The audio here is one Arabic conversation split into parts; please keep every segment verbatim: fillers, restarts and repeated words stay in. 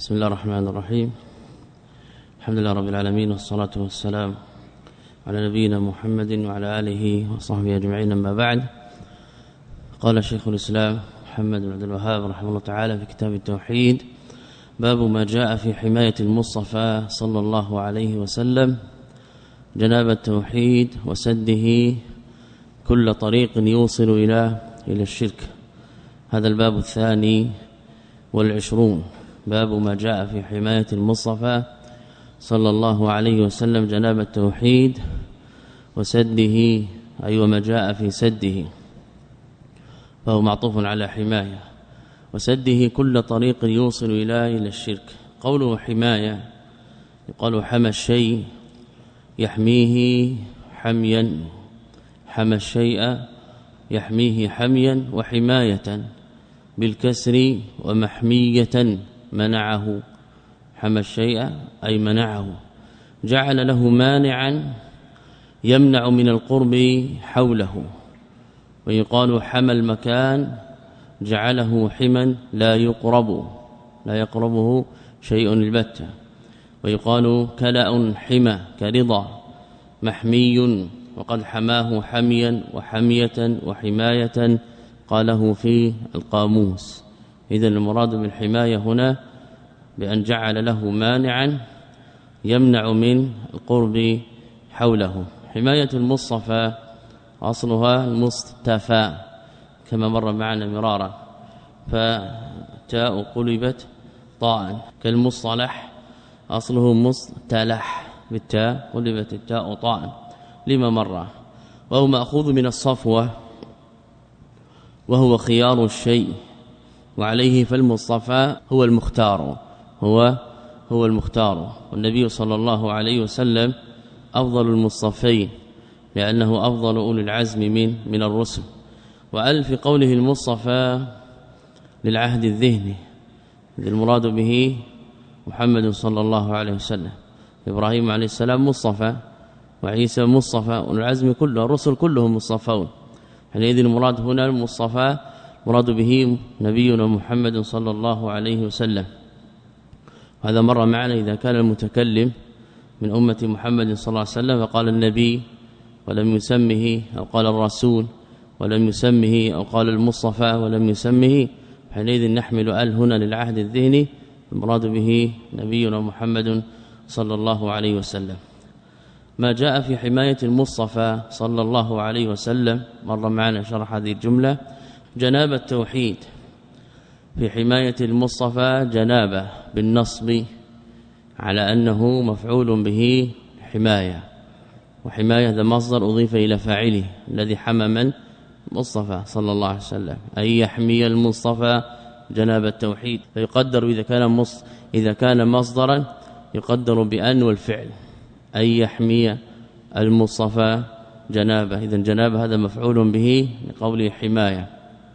بسم الله الرحمن الرحيم. الحمد لله رب العالمين، والصلاة والسلام على نبينا محمد وعلى آله وصحبه أجمعين. أما بعد، قال شيخ الإسلام محمد بن عبد الوهاب رحمه الله تعالى في كتاب التوحيد: باب ما جاء في حماية المصطفى صلى الله عليه وسلم جناب التوحيد وسده كل طريق يوصل إلى إلى الشرك. هذا الباب الثاني والعشرون، باب ما جاء في حماية المصطفى صلى الله عليه وسلم جناب التوحيد وسده، أي وما جاء في سده، فهو معطوف على حماية، وسده كل طريق يوصل إلى إلى الشرك. قوله حماية يقال حمى الشيء يحميه حميا، حمى الشيء يحميه حميا وحماية بالكسر، ومحمية منعه. حمى الشيء أي منعه، جعل له مانعا يمنع من القرب حوله. ويقال حمى المكان جعله حما لا يقرب لا يقربه شيء البتة. ويقال كلأ حمى كرضا محمي، وقد حماه حميا وحمية وحماية قاله في القاموس. إذن المراد بالحماية هنا بأن جعل له مانعا يمنع من القرب حوله. حماية المصطفى أصلها المصطفى كما مر معنا مرارا، فتاء قلبت طاء، كالمصطلح أصله مصطلح بالتاء قلبت التاء طاء لما مر. وهو مأخوذ من الصفوة وهو خيار الشيء، وعليه فالمصطفى هو المختار هو هو المختار. والنبي صلى الله عليه وسلم أفضل المصطفين، لأنه أفضل أولي العزم من من الرسل. وأل في قوله المصطفى للعهد الذهني، المراد به محمد صلى الله عليه وسلم. إبراهيم عليه السلام مصطفى، وعيسى مصطفى، والعزم كله الرسل كلهم مصطفون. حينئذ المراد هنا المصطفى مراد به نبينا محمد صلى الله عليه وسلم. هذا مر معنا إذا كان المتكلم من أمة محمد صلى الله عليه وسلم فقال النبي ولم يسمه، أو قال الرسول ولم يسمه، أو قال المصطفى ولم يسمه، حينئذ نحمل آل هنا للعهد الذهني، المراد به نبينا محمد صلى الله عليه وسلم. ما جاء في حماية المصطفى صلى الله عليه وسلم مر معنا شرح هذه الجملة: جناب التوحيد. في حماية المصطفى جنابه بالنصب على أنه مفعول به حماية، وحماية هذا مصدر أضيف إلى فاعله الذي حمى من مصطفى صلى الله عليه وسلم، أي يحمي المصطفى جناب التوحيد. فيقدر إذا كان مص إذا كان مصدرا يقدر بأن والفعل، أي يحمي المصطفى جنابه. إذن جناب هذا مفعول به لقوله حماية.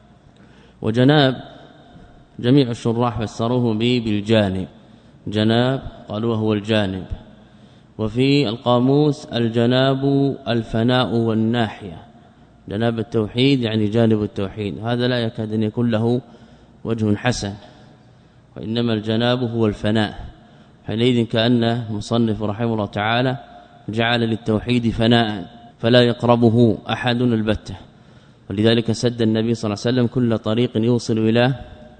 وجناب جميع الشراح فسروه به بالجانب، جناب قالوا هو الجانب. وفي القاموس الجناب الفناء والناحية، جناب التوحيد يعني جانب التوحيد. هذا لا يكاد أن يكون له وجه حسن، وإنما الجناب هو الفناء. حينئذ كأن مصنف رحمه الله تعالى جعل للتوحيد فناء فلا يقربه أحد البتة، ولذلك سد النبي صلى الله عليه وسلم كل طريق يوصل إلى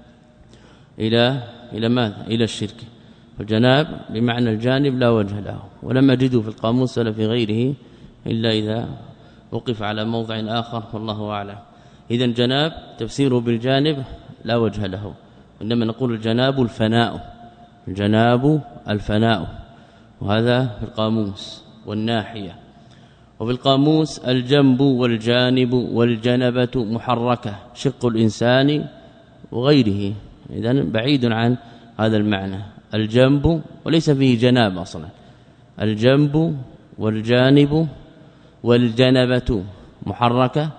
إلى إلى ماذا؟ إلى الشرك. فالجناب بمعنى الجانب لا وجه له، ولم أجده في القاموس ولا في غيره إلا إذا وقف على موضع آخر، والله أعلم. إذن جناب تفسيره بالجانب لا وجه له، إنما نقول الجناب الفناء، الجناب الفناء، وهذا في القاموس. والناحية وفي القاموس الجنب والجانب والجنبة محركة، شق الإنسان وغيره، إذن بعيد عن هذا المعنى. الجنب وليس فيه جناب أصلا، الجنب والجانب والجنبة محركة،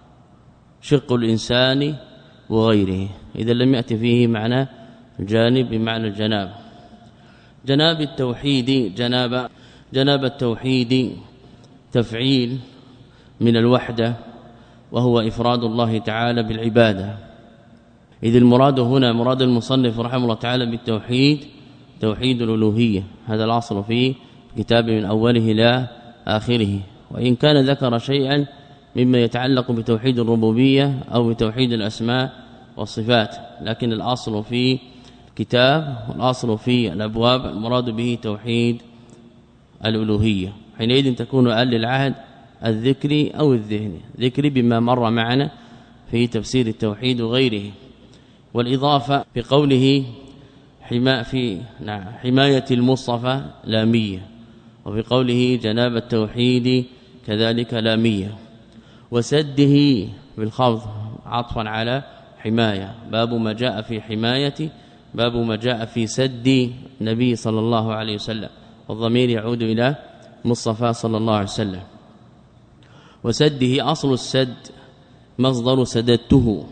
شق الإنسان وغيره، إذا لم يأتي فيه معنى الجانب بمعنى الجناب. جناب التوحيد جناب جناب التوحيد تفعيل من الوحدة، وهو إفراد الله تعالى بالعبادة. إذ المراد هنا مراد المصنف رحمه الله تعالى بالتوحيد توحيد الألوهية. هذا الأصل في كتاب من أوله إلى آخره، وإن كان ذكر شيئا مما يتعلق بتوحيد الربوبية أو بتوحيد الأسماء والصفات، لكن الأصل في الكتاب والأصل في الأبواب المراد به توحيد الألوهية. حينئذ تكون أقل العهد الذكري أو الذهني، ذكري بما مر معنا في تفسير التوحيد وغيره. والإضافة بقوله حما في نعم حماية المصطفى لامية، وفي قوله جناب التوحيد كذلك لامية. وسده بالخفض عطفا على حماية، باب ما جاء في حماية، باب ما جاء في سد النبي صلى الله عليه وسلم، والضمير يعود إلى مصطفى صلى الله عليه وسلم. وسده أصل السد مصدر سددته،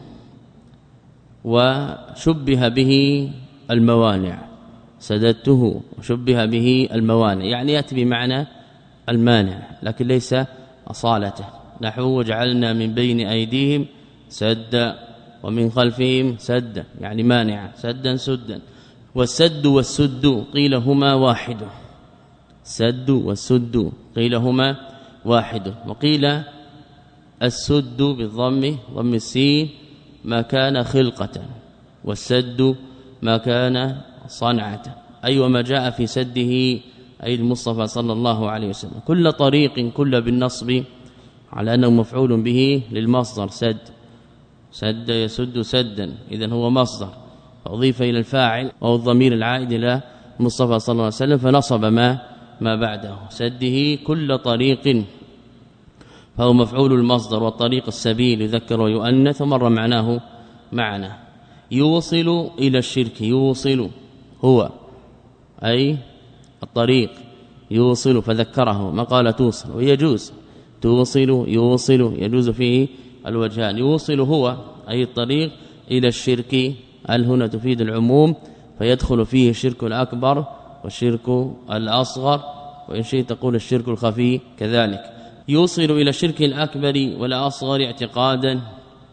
وشبه به الموانع، سددته وشبه به الموانع، يعني يأتي بمعنى المانع لكن ليس أصالته. نحو وجعلنا من بين أيديهم سدا ومن خلفهم سدا، يعني مانع، سدا سدا. والسد والسد قيل هما واحد، السد والسد قيل هما واحد. وقيل السد بالضم ضم السين ما كان خلقة، والسد ما كان صنعة، أي أيوة وما جاء في سده أي المصطفى صلى الله عليه وسلم. كل طريق كل بالنصب على أنه مفعول به للمصدر سد، سد يسد سدا، إذن هو مصدر فأضيف إلى الفاعل أو الضمير العائد إلى المصطفى صلى الله عليه وسلم فنصب ما ما بعده. سده كل طريق فهو مفعول المصدر، والطريق السبيل يذكر ويؤنث ومر معناه معنا. يوصل إلى الشرك، يوصل هو أي الطريق، يوصل فذكره ما قال توصل، ويجوز توصل يوصل يجوز فيه الوجهان. يوصل هو أي الطريق إلى الشرك، ال هنا تفيد العموم فيدخل فيه الشرك الأكبر والشرك الأصغر، وإن شئت تقول الشرك الخفي كذلك. يوصل إلى الشرك الأكبر والأصغر اعتقادا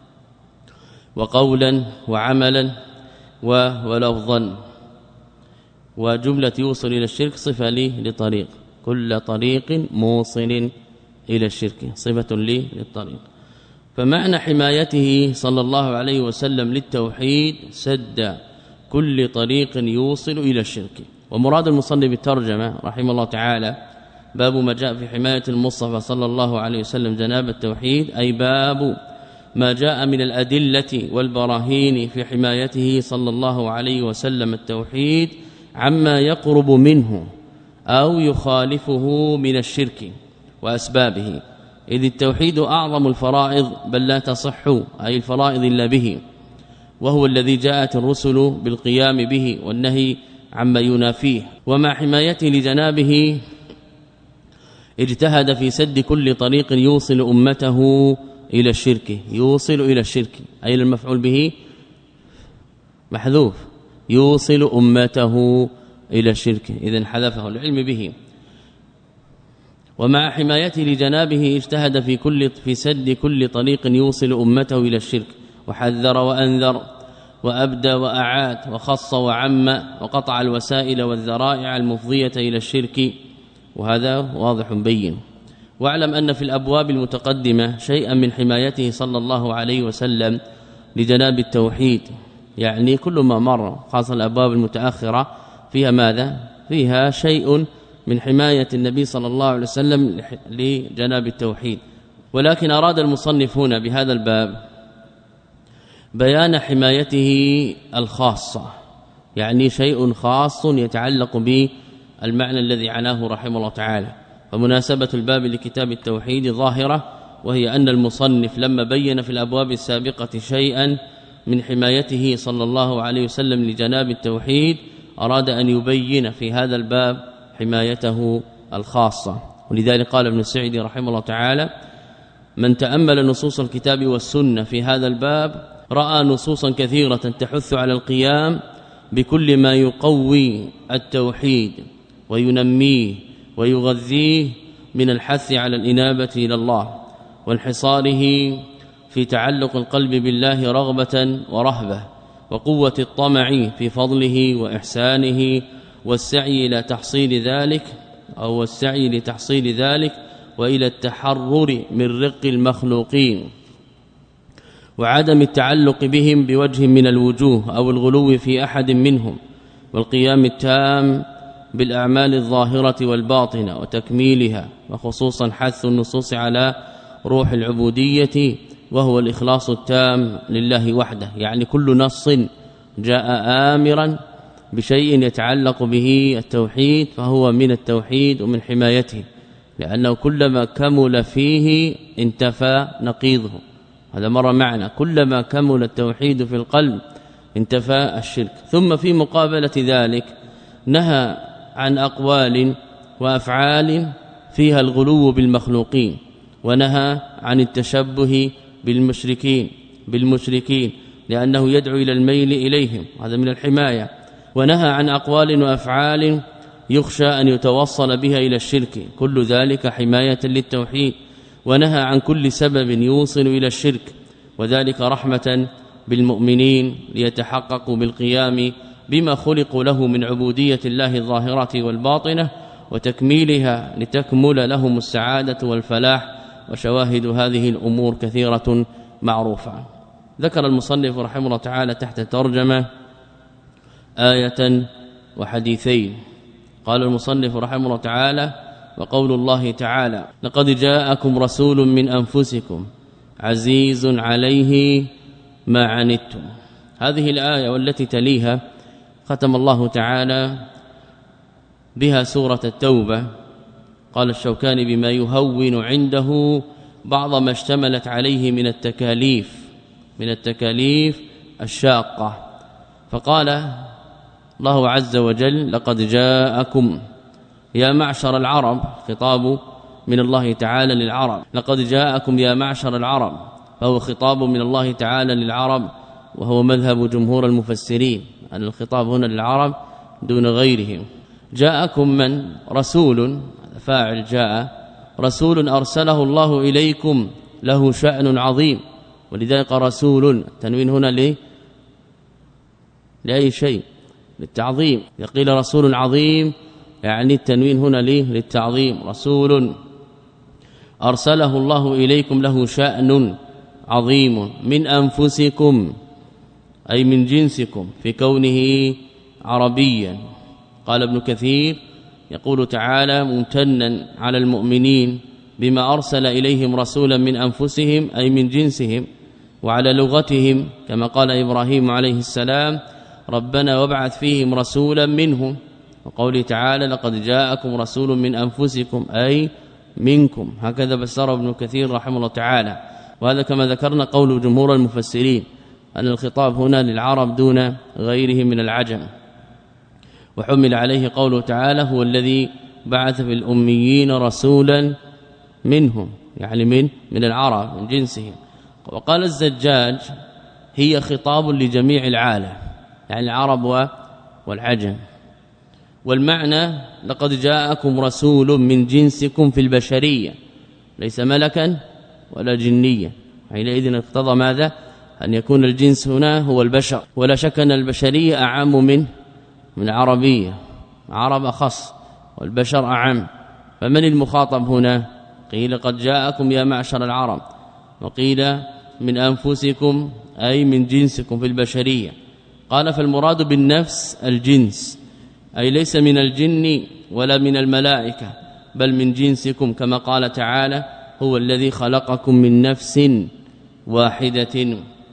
وقولا وعملا ولفظا. وجملة يوصل إلى الشرك صفة لي لطريق، كل طريق موصل إلى الشرك صفة لي للطريق. فمعنى حمايته صلى الله عليه وسلم للتوحيد سد كل طريق يوصل إلى الشرك. ومراد المصنف بالترجمة رحمه الله تعالى باب ما جاء في حماية المصطفى صلى الله عليه وسلم جناب التوحيد، أي باب ما جاء من الأدلة والبراهين في حمايته صلى الله عليه وسلم التوحيد عما يقرب منه أو يخالفه من الشرك وأسبابه، إذ التوحيد أعظم الفرائض بل لا تصح أي الفرائض إلا به، وهو الذي جاءت الرسل بالقيام به والنهي عما ينافيه. ومع حمايته لجنابه اجتهد في سد كل طريق يوصل أمته إلى الشرك، يوصل إلى الشرك أي المفعول به محذوف، يوصل أمته إلى الشرك، إذن حذفه العلم به. ومع حمايته لجنابه اجتهد في كل في سد كل طريق يوصل أمته إلى الشرك، وحذر وأنذر وأبدى وأعاد وخص وعم وقطع الوسائل والذرائع المفضية إلى الشرك، وهذا واضح بين. واعلم أن في الأبواب المتقدمة شيئا من حمايته صلى الله عليه وسلم لجناب التوحيد، يعني كل ما مر خاصة الأبواب المتأخرة فيها ماذا؟ فيها شيء من حماية النبي صلى الله عليه وسلم لجناب التوحيد. ولكن أراد المصنف هنا بهذا الباب بيان حمايته الخاصة، يعني شيء خاص يتعلق بالمعنى الذي عناه رحمه الله تعالى. فمناسبة الباب لكتاب التوحيد ظاهرة، وهي أن المصنف لما بين في الأبواب السابقة شيئا من حمايته صلى الله عليه وسلم لجناب التوحيد أراد أن يبين في هذا الباب حمايته الخاصة. ولذلك قال ابن السعدي رحمه الله تعالى: من تأمل نصوص الكتاب والسنة في هذا الباب رأى نصوصا كثيرة تحث على القيام بكل ما يقوي التوحيد وينميه ويغذيه من الحث على الإنابة إلى الله وانحصاره في تعلق القلب بالله رغبة ورهبة، وقوة الطمع في فضله وإحسانه والسعي إلى تحصيل ذلك أو السعي لتحصيل ذلك وإلى التحرر من رق المخلوقين وعدم التعلق بهم بوجه من الوجوه أو الغلو في أحد منهم والقيام التام بالأعمال الظاهرة والباطنة وتكميلها وخصوصا حث النصوص على روح العبودية وهو الإخلاص التام لله وحده. يعني كل نص جاء آمرا بشيء يتعلق به التوحيد فهو من التوحيد ومن حمايته لأنه كلما كمل فيه انتفى نقيضه. هذا مر معنا كلما كمل التوحيد في القلب انتفى الشرك. ثم في مقابلة ذلك نهى عن أقوال وأفعال فيها الغلو بالمخلوقين ونهى عن التشبه بالمشركين بالمشركين لأنه يدعو إلى الميل إليهم هذا من الحماية. ونهى عن أقوال وأفعال يخشى أن يتوصل بها إلى الشرك كل ذلك حماية للتوحيد. ونهى عن كل سبب يوصل إلى الشرك وذلك رحمة بالمؤمنين ليتحققوا بالقيام بما خلقوا له من عبودية الله الظاهرة والباطنة وتكميلها لتكمل لهم السعادة والفلاح. وشواهد هذه الأمور كثيرة معروفة. ذكر المصنف رحمه الله تعالى تحت ترجمة آية وحديثين. قال المصنف رحمه الله تعالى وقول الله تعالى لقد جاءكم رسول من أنفسكم عزيز عليه ما عنتم. هذه الآية والتي تليها ختم الله تعالى بها سورة التوبة. قال الشوكاني بما يهون عنده بعض ما اشتملت عليه من التكاليف من التكاليف الشاقة. فقال الله عز وجل لقد جاءكم يا معشر العرب خطاب من الله تعالى للعرب لقد جاءكم يا معشر العرب فهو خطاب من الله تعالى للعرب وهو مذهب جمهور المفسرين أن الخطاب هنا للعرب دون غيرهم. جاءكم من رسول فاعل جاء رسول أرسله الله إليكم له شأن عظيم ولذلك رسول تنوين هنا ليه لأي شيء للتعظيم. يقيل رسول عظيم يعني التنوين هنا ليه للتعظيم. رسول أرسله الله إليكم له شأن عظيم من أنفسكم أي من جنسكم في كونه عربيا. قال ابن كثير يقول تعالى ممتنا على المؤمنين بما أرسل إليهم رسولا من أنفسهم أي من جنسهم وعلى لغتهم كما قال إبراهيم عليه السلام ربنا وابعث فيهم رسولا منهم. وقوله تعالى لقد جاءكم رسول من أنفسكم أي منكم. هكذا بسر ابن كثير رحمه الله تعالى. وهذا كما ذكرنا قول جمهور المفسرين أن الخطاب هنا للعرب دون غيرهم من العجم. وحمل عليه قوله تعالى هو الذي بعث في الأميين رسولا منهم يعني من من العرب من جنسهم. وقال الزجاج هي خطاب لجميع العالم يعني العرب والعجم. والمعنى لقد جاءكم رسول من جنسكم في البشرية ليس ملكا ولا جنيا. حينئذ اقتضى ماذا أن يكون الجنس هنا هو البشر ولا شك أن البشرية أعم من من العربية عرب أخص والبشر أعم. فمن المخاطب هنا قيل قد جاءكم يا معشر العرب وقيل من أنفسكم أي من جنسكم في البشرية. قال فالمراد بالنفس الجنس أي ليس من الجن ولا من الملائكة بل من جنسكم كما قال تعالى هو الذي خلقكم من نفس واحدة.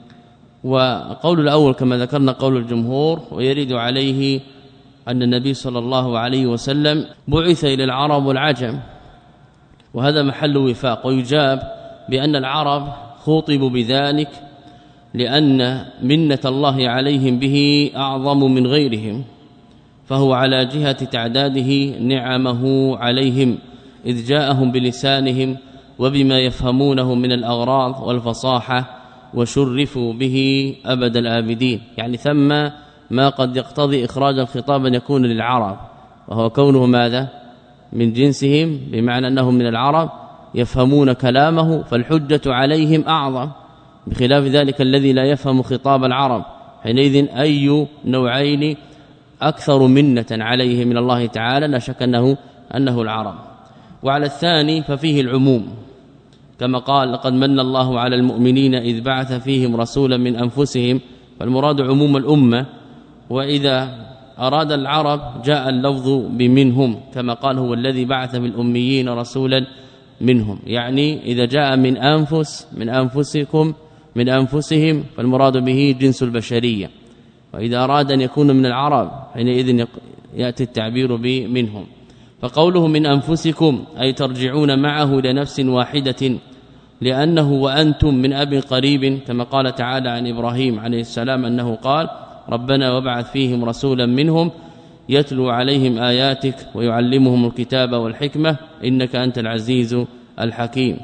وقول الأول كما ذكرنا قول الجمهور ويرد عليه أن النبي صلى الله عليه وسلم بعث إلى العرب والعجم وهذا محل وفاق. ويجاب بأن العرب خوطبوا بذلك لأن منة الله عليهم به أعظم من غيرهم فهو على جهة تعداده نعمه عليهم إذ جاءهم بلسانهم وبما يفهمونه من الأغراض والفصاحة وشرفوا به أبد الآبدين. يعني ثم ما قد يقتضي إخراج الخطاب أن يكون للعرب وهو كونه ماذا من جنسهم بمعنى أنهم من العرب يفهمون كلامه فالحجة عليهم أعظم بخلاف ذلك الذي لا يفهم خطاب العرب. حينئذ أي نوعين أكثر منة عليه من الله تعالى لا شك أنه, أنه العرب. وعلى الثاني ففيه العموم كما قال لقد من الله على المؤمنين إذ بعث فيهم رسولا من أنفسهم، فالمراد عموم الأمة. وإذا أراد العرب جاء اللفظ بمنهم كما قال هو الذي بعث في الأميين رسولا منهم، يعني إذا جاء من أنفس من أنفسكم من أنفسهم فالمراد به جنس البشرية. وإذا أراد أن يكون من العرب حينئذ يأتي التعبير بمنهم. فقوله من أنفسكم أي ترجعون معه إلى نفس واحدة، لأنه وأنتم من أب قريب كما قال تعالى عن إبراهيم عليه السلام أنه قال ربنا وابعث فيهم رسولا منهم يتلو عليهم آياتك ويعلمهم الكتاب والحكمة إنك أنت العزيز الحكيم.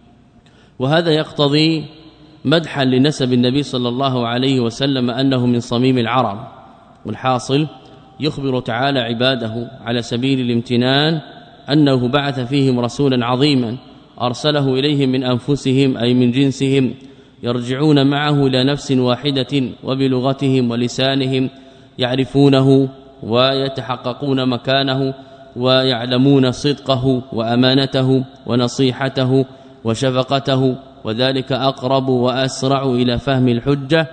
وهذا يقتضي مدحا لنسب النبي صلى الله عليه وسلم أنه من صميم العرب. والحاصل يخبر تعالى عباده على سبيل الامتنان أنه بعث فيهم رسولا عظيما أرسله إليهم من أنفسهم أي من جنسهم، يرجعون معه إلى نفس واحدة وبلغتهم ولسانهم يعرفونه ويتحققون مكانه ويعلمون صدقه وأمانته ونصيحته وشفقته، وذلك أقرب وأسرع إلى فهم الحجة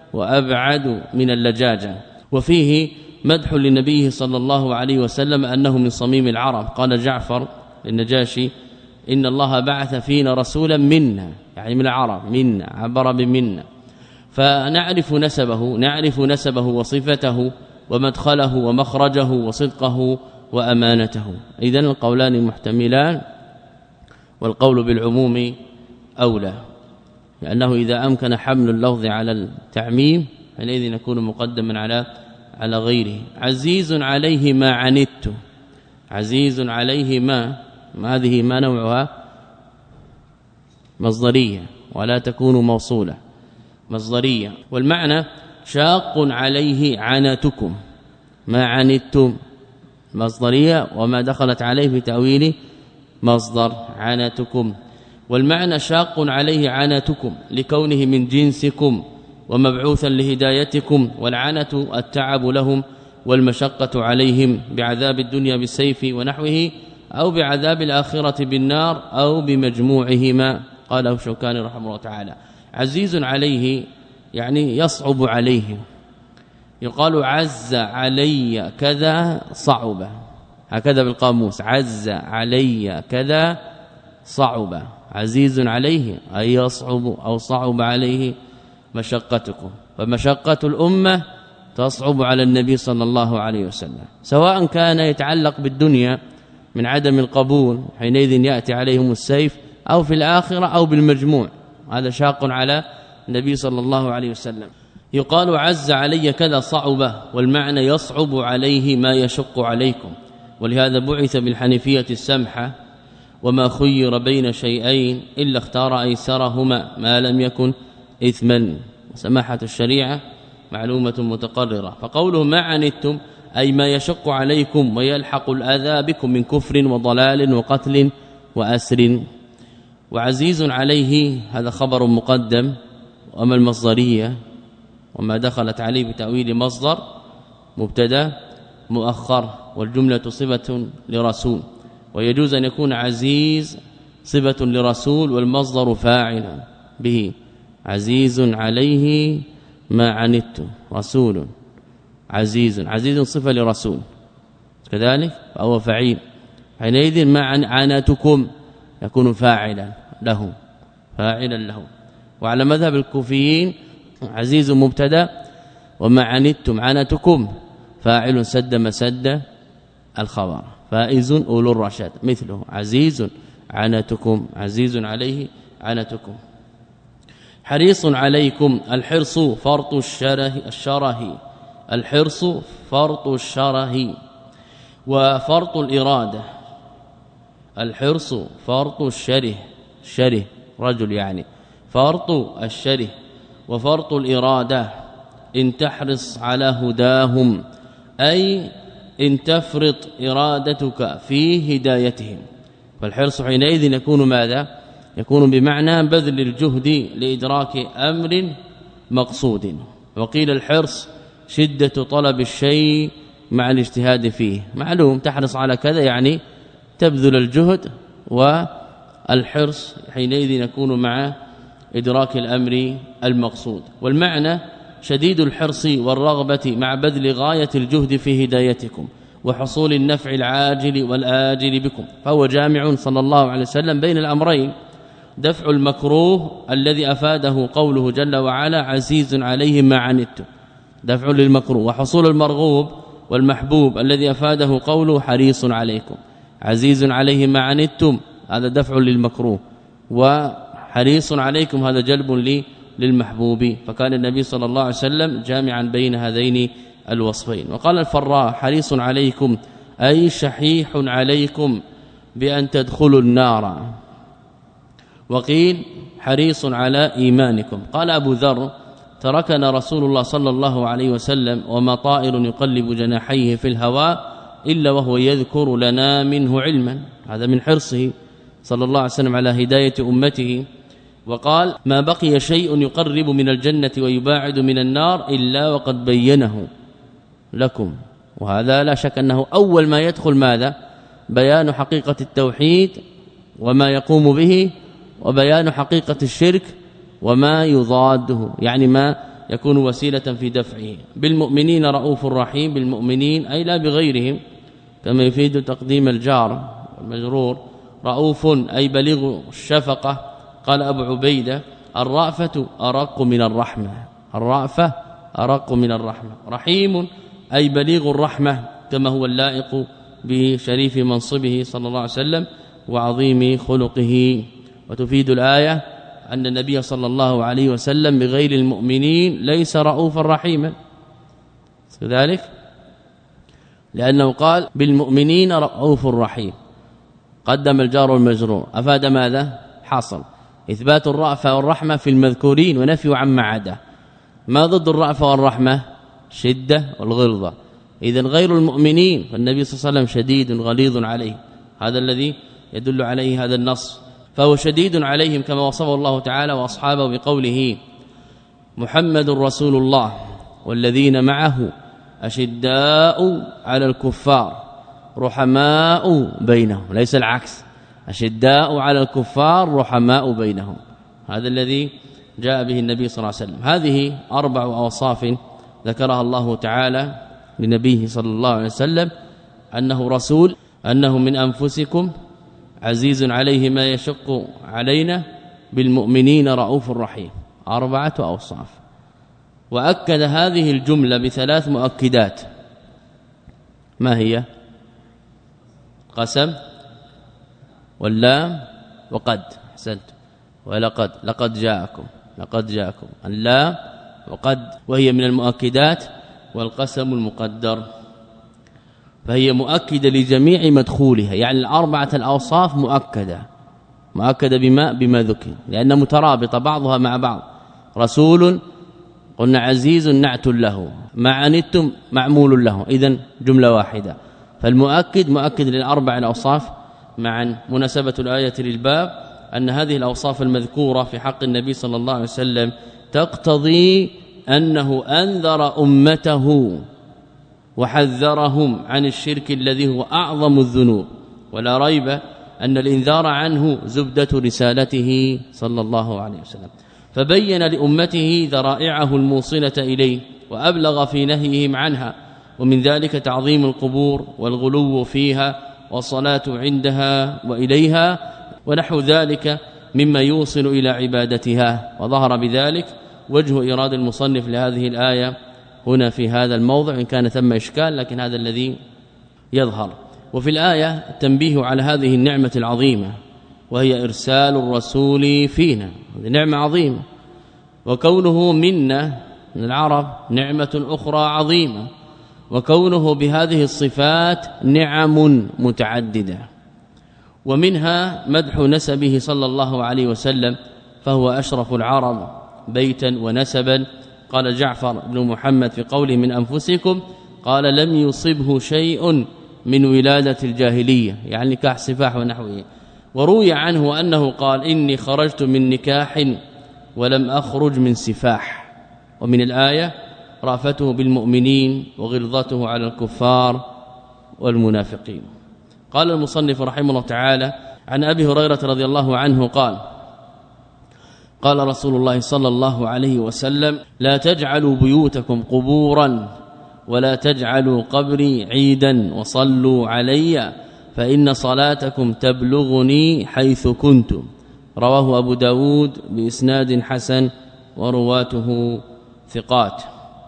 وأبعد من اللجاجة. وفيه مدح للنبي صلى الله عليه وسلم أنه من صميم العرب. قال جعفر للنجاشي إن الله بعث فينا رسولا منا، يعني من العرب، منا عبر بمنا، فنعرف نسبه نعرف نسبه وصفته ومدخله ومخرجه وصدقه وأمانته. إذن القولان محتملان، والقول بالعموم أولى، لأنه إذا أمكن حمل اللفظ على التعميم حينئذ يكون مقدما على على غيره. عزيز عليه ما عنت، عزيز عليه ما هذه ما نوعها مصدرية ولا تكون موصولة، مصدرية. والمعنى شاق عليه عنتكم، ما عنتم مصدرية وما دخلت عليه في تأويل مصدر عنتكم. والمعنى شاق عليه عنتكم لكونه من جنسكم ومبعوثا لهدايتكم، والعنة التعب لهم والمشقة عليهم بعذاب الدنيا بالسيف ونحوه، أو بعذاب الآخرة بالنار، أو بمجموعهما. قاله شوكاني رحمه الله تعالى عزيز عليه يعني يصعب عليه، يقال عز علي كذا صعب، هكذا بالقاموس عز علي كذا صعب، عزيز عليه أي يصعب أو صعب عليه مشقتكم. فمشقة الأمة تصعب على النبي صلى الله عليه وسلم، سواء كان يتعلق بالدنيا من عدم القبول حينئذ يأتي عليهم السيف، أو في الآخرة أو بالمجموع، هذا شاق على النبي صلى الله عليه وسلم. يقال عز علي كذا صعب، والمعنى يصعب عليه ما يشق عليكم. ولهذا بعث بالحنيفية السمحة، وما خير بين شيئين إلا اختار أيسرهما ما لم يكن إثما. سماحة الشريعة معلومة متقررة. فقوله ما عنتم أي ما يشق عليكم ويلحق الأذى بكم من كفر وضلال وقتل وأسر. وعزيز عليه هذا خبر مقدم، وما المصدرية وما دخلت عليه بتأويل مصدر مبتدا مؤخر، والجملة صفة لرسول، ويجوز أن يكون عزيز صفة لرسول والمصدر فاعل به. عزيز عليه ما عنتم رسول عزيز، عزيز صفة لرسول كذلك فهو فعيل، حينئذ ما عنتكم يكون فاعلا له فاعلا له. وعلى مذهب الكوفيين عزيز مبتدا وما عنتم عنتكم فاعل سد مسد الخبر، فائز أولو الرشاد مثله عزيز عنتكم، عزيز عليه عنتكم. حريص عليكم، الحرص فرط الشره الشره الحرص فرط الشره وفرط الإرادة. الحرص فرط الشره شره رجل يعني فرط الشره وفرط الإرادة. إن تحرص على هداهم أي إن تفرط إرادتك في هدايتهم. فالحرص حينئذ يكون ماذا؟ يكون بمعنى بذل الجهد لإدراك أمر مقصود. وقيل الحرص شدة طلب الشيء مع الاجتهاد فيه. معلوم تحرص على كذا يعني تبذل الجهد والحرص، حينئذ يكون مع إدراك الأمر المقصود. والمعنى شديد الحرص والرغبة مع بذل غاية الجهد في هدايتكم وحصول النفع العاجل والآجل بكم. فهو جامع صلى الله عليه وسلم بين الأمرين: دفع المكروه الذي أفاده قوله جل وعلا عزيز عليه ما عنتم، دفع للمكروه، وحصول المرغوب والمحبوب الذي أفاده قوله حريص عليكم، عزيز عليه ما عنتم، هذا دفع للمكروه، وحريص عليكم هذا جلب للمحبوب. فكان النبي صلى الله عليه وسلم جامعا بين هذين الوصفين. وقال الفراء حريص عليكم أي شحيح عليكم بأن تدخلوا النار، وقيل حريص على إيمانكم. قال أبو ذر تركنا رسول الله صلى الله عليه وسلم وما طائر يقلب جناحيه في الهواء إلا وهو يذكر لنا منه علما، هذا من حرصه صلى الله عليه وسلم على هداية أمته. وقال ما بقي شيء يقرب من الجنة ويباعد من النار إلا وقد بينه لكم. وهذا لا شك أنه أول ما يدخل ماذا؟ بيان حقيقة التوحيد وما يقوم به، وبيان حقيقة الشرك وما يضاده، يعني ما يكون وسيلة في دفعه. بالمؤمنين رؤوف رحيم، بالمؤمنين أي لا بغيرهم، كما يفيد تقديم الجار والمجرور. رؤوف أي بليغ الشفقة. قال أبو عبيدة الرأفة أرق من الرحمة، الرأفة أرق من الرحمة. رحيم أي بليغ الرحمة كما هو اللائق بشريف منصبه صلى الله عليه وسلم وعظيم خلقه. وتفيد الآية أن النبي صلى الله عليه وسلم بغير المؤمنين ليس رؤوفا رحيما، كذلك لأنه قال بالمؤمنين رؤوف رحيم، قدم الجار والمجرور، أفاد ماذا؟ حصل إثبات الرأفة والرحمة في المذكورين ونفي عما عدا. ما ضد الرأفة والرحمة؟ شدة والغلظة. إذن غير المؤمنين فالنبي صلى الله عليه وسلم شديد غليظ عليه، هذا الذي يدل عليه هذا النص. فهو شديد عليهم كما وصفه الله تعالى وأصحابه بقوله محمد رسول الله والذين معه أشداء على الكفار رحماء بينهم، ليس العكس، أشداء على الكفار رحماء بينهم، هذا الذي جاء به النبي صلى الله عليه وسلم. هذه أربع أوصاف ذكرها الله تعالى لنبيه صلى الله عليه وسلم: أنه رسول، أنه من أنفسكم، عزيز عليه ما يشق علينا، بالمؤمنين رؤوف رحيم. أربعة أوصاف. وأكد هذه الجملة بثلاث مؤكدات. ما هي؟ قسم واللام وقد، أحسنت، ولقد، لقد جاءكم، لقد جاءكم، اللام وقد، وهي من المؤكدات، والقسم المقدر، فهي مؤكدة لجميع مدخولها، يعني الأربعة الأوصاف مؤكدة، مؤكدة بما بما ذكر، لأن مترابطة بعضها مع بعض. رسول قلنا عزيز نعت له، ما عنتم معمول له، إذن جملة واحدة. فالمؤكد مؤكد للأربع الأوصاف معا. مناسبة الآية للباب أن هذه الأوصاف المذكورة في حق النبي صلى الله عليه وسلم تقتضي أنه أنذر أمته وحذرهم عن الشرك الذي هو أعظم الذنوب، ولا ريب أن الإنذار عنه زبدة رسالته صلى الله عليه وسلم. فبين لأمته ذرائعه الموصلة إليه وأبلغ في نهيهم عنها، ومن ذلك تعظيم القبور والغلو فيها والصلاة عندها وإليها ونحو ذلك مما يوصل إلى عبادتها. وظهر بذلك وجه إراد المصنف لهذه الآية هنا في هذا الموضع، إن كان ثم إشكال لكن هذا الذي يظهر. وفي الآية التنبيه على هذه النعمة العظيمة وهي إرسال الرسول فينا، هذه نعمة عظيمة، وكونه منا من العرب نعمة أخرى عظيمة، وكونه بهذه الصفات نعم متعددة. ومنها مدح نسبه صلى الله عليه وسلم، فهو أشرف العرب بيتا ونسبا. قال جعفر بن محمد في قوله من أنفسكم، قال لم يصبه شيء من ولادة الجاهلية، يعني نكاح سفاح ونحوه. وروي عنه أنه قال إني خرجت من نكاح ولم أخرج من سفاح. ومن الآية رأفته بالمؤمنين وغلظته على الكفار والمنافقين. قال المصنف رحمه الله تعالى عن أبي هريرة رضي الله عنه قال قال رسول الله صلى الله عليه وسلم لا تجعلوا بيوتكم قبورا ولا تجعلوا قبري عيدا وصلوا علي فإن صلاتكم تبلغني حيث كنتم. رواه أبو داود بإسناد حسن ورواته ثقات.